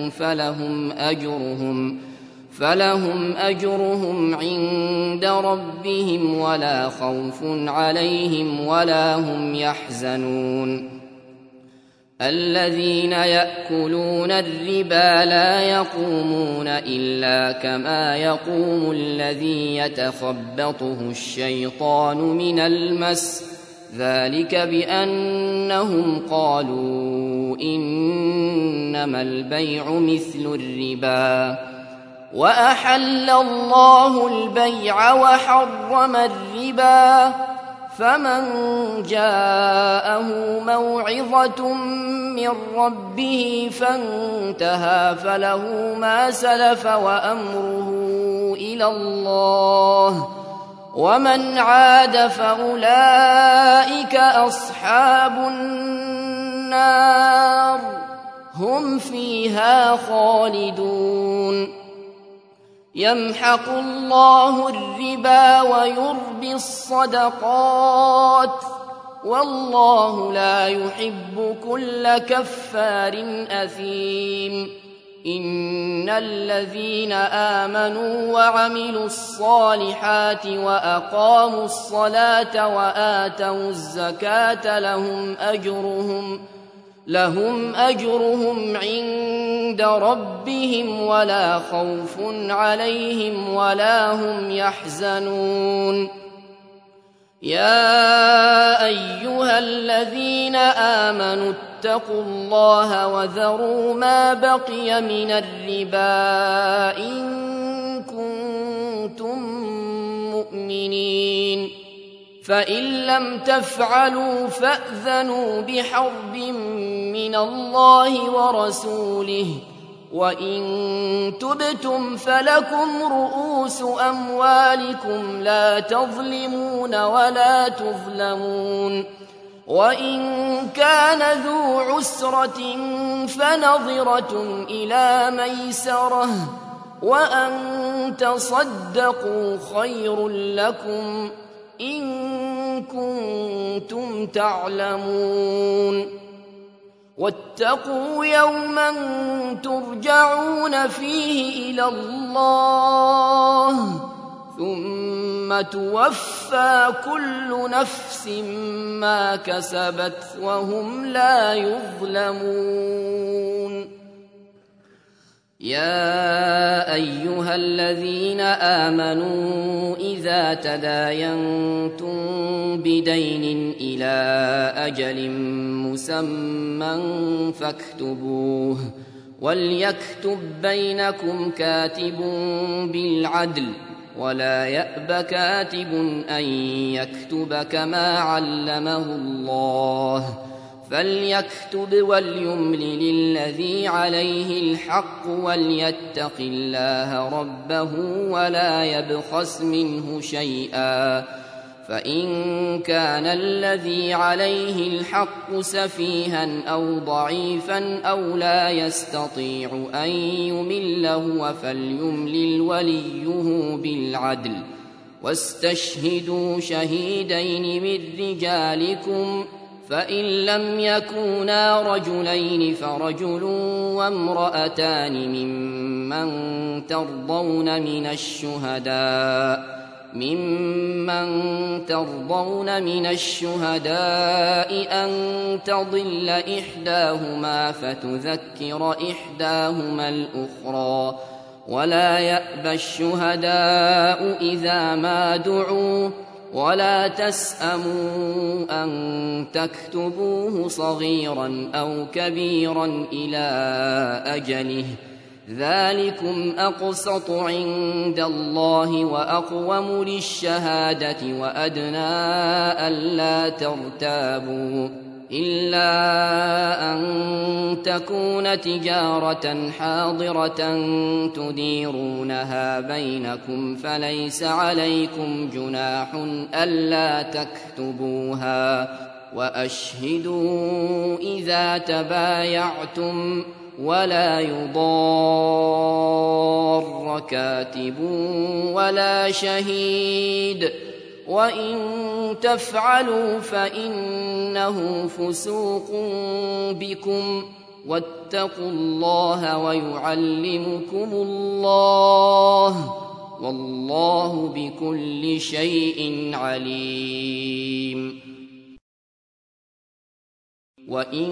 فلهم أجرهم عند ربهم ولا خوف عليهم ولا هم يحزنون. الذين يأكلون الربا لا يقومون إلا كما يقوم الذي يتخبطه الشيطان من المس ذلك بأنهم قالوا إنما البيع مثل الربا وأحل الله البيع وحرم الربا. فمن جاءه موعظة من ربه فانتهى فله ما سلف وأمره إلى الله ومن عاد فأولئك أصحاب النار هم فيها خالدون. يمحق الله الربا ويربي الصدقات والله لا يحب كل كفار أثيم. إن الذين آمنوا وعملوا الصالحات وأقاموا الصلاة وآتوا الزكاة لهم أجرهم عند ربهم ولا خوف عليهم ولا هم يحزنون. يا أيها الذين آمنوا اتقوا الله وذروا ما بقي من الربا إن كنتم مؤمنين فإن لم تفعلوا فأذنوا بحرب من الله ورسوله، وإن تبتم فلكم رؤوس أموالكم لا تظلمون ولا تظلمون، وإن كان ذو عسرة فنظرة إلى ميسرة، وأن تصدقوا خير لكم إن كنتم تعلمون. واتقوا يوما ترجعون فيه إلى الله ثم توفى كل نفس ما كسبت وهم لا يظلمون. يا أيها الذين آمنوا إذا تداينتم بدين إلى أجل مسمى فاكتبوه، وليكتب بينكم كاتب بالعدل، ولا يأب كاتب أن يكتب كما علمه الله، فليكتب وليملل الذي عليه الحق وليتق الله ربه ولا يبخس منه شيئا، فإن كان الذي عليه الحق سفيها أو ضعيفا أو لا يستطيع أن يمل هو فليملل وليه بالعدل، واستشهدوا شهيدين من رجالكم، فإن لم يكونا رجلين فرجل وامرأتان ممن ترضون من الشهداء أن تضل إحداهما فتذكر إحداهما الأخرى، ولا يأبى الشهداء إذا ما دعوا، ولا تسأموا أن تكتبوه صغيرا أو كبيرا إلى أجله، ذلكم أقسط عند الله وأقوم للشهادة وأدنى ألا ترتابوا، إلا أن تكون تجارة حاضرة تديرونها بينكم فليس عليكم جناح ألا تكتبوها، وأشهدوا إذا تبايعتم، ولا يضار كاتب ولا شهيد، وإن تفعلوا فإنه فسوق بكم، واتقوا الله ويعلمكم الله، والله بكل شيء عليم. وإن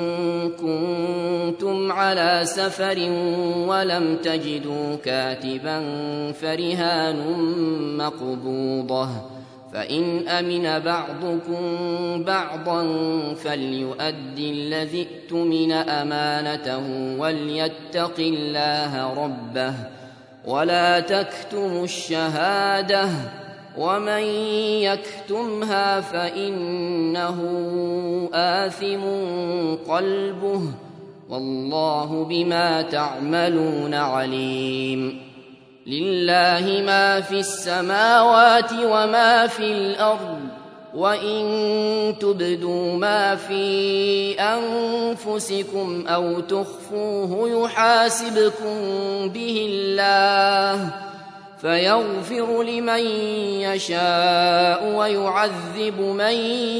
كنتم على سفر ولم تجدوا كاتبا فرهان مقبوضة، فإن أمن بعضكم بعضا فليؤد الذي اؤتمن أمانته وليتق الله ربه، ولا تكتموا الشهادة، ومن يكتمها فإنه آثم قلبه، والله بما تعملون عليم. لله ما في السماوات وما في الأرض، وإن تبدوا ما في أنفسكم أو تخفوه يحاسبكم به الله، فيغفر لمن يشاء ويعذب من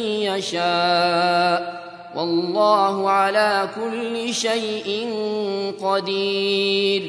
يشاء، والله على كل شيء قدير.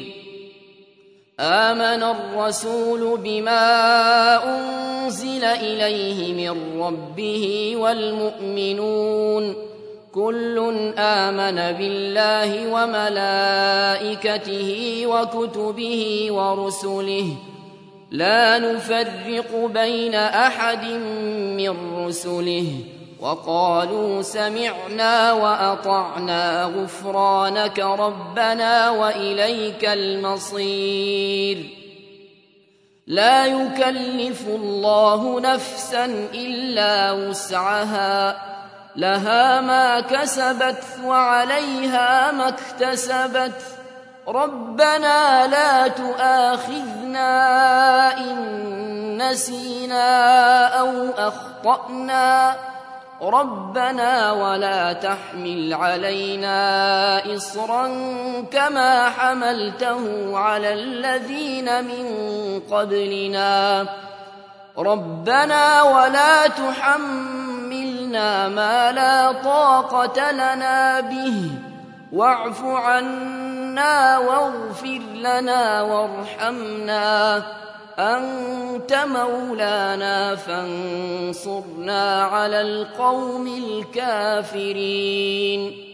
آمن الرسول بما أنزل إليه من ربه والمؤمنون كل آمن بالله وملائكته وكتبه ورسله لا نفرق بين أحد من رسله، وقالوا سمعنا وأطعنا غفرانك ربنا وإليك المصير. لا يكلف الله نفسا إلا وسعها، لها ما كسبت وعليها ما اكتسبت. ربنا لا تؤاخذنا إن نسينا أو أخطأنا، ربنا ولا تحمل علينا إصرا كما حملته على الذين من قبلنا، ربنا ولا تحملنا ما لا طاقة لنا به، واعف عنا واغفر لنا وارحمنا، أنت مولانا فانصرنا على القوم الكافرين.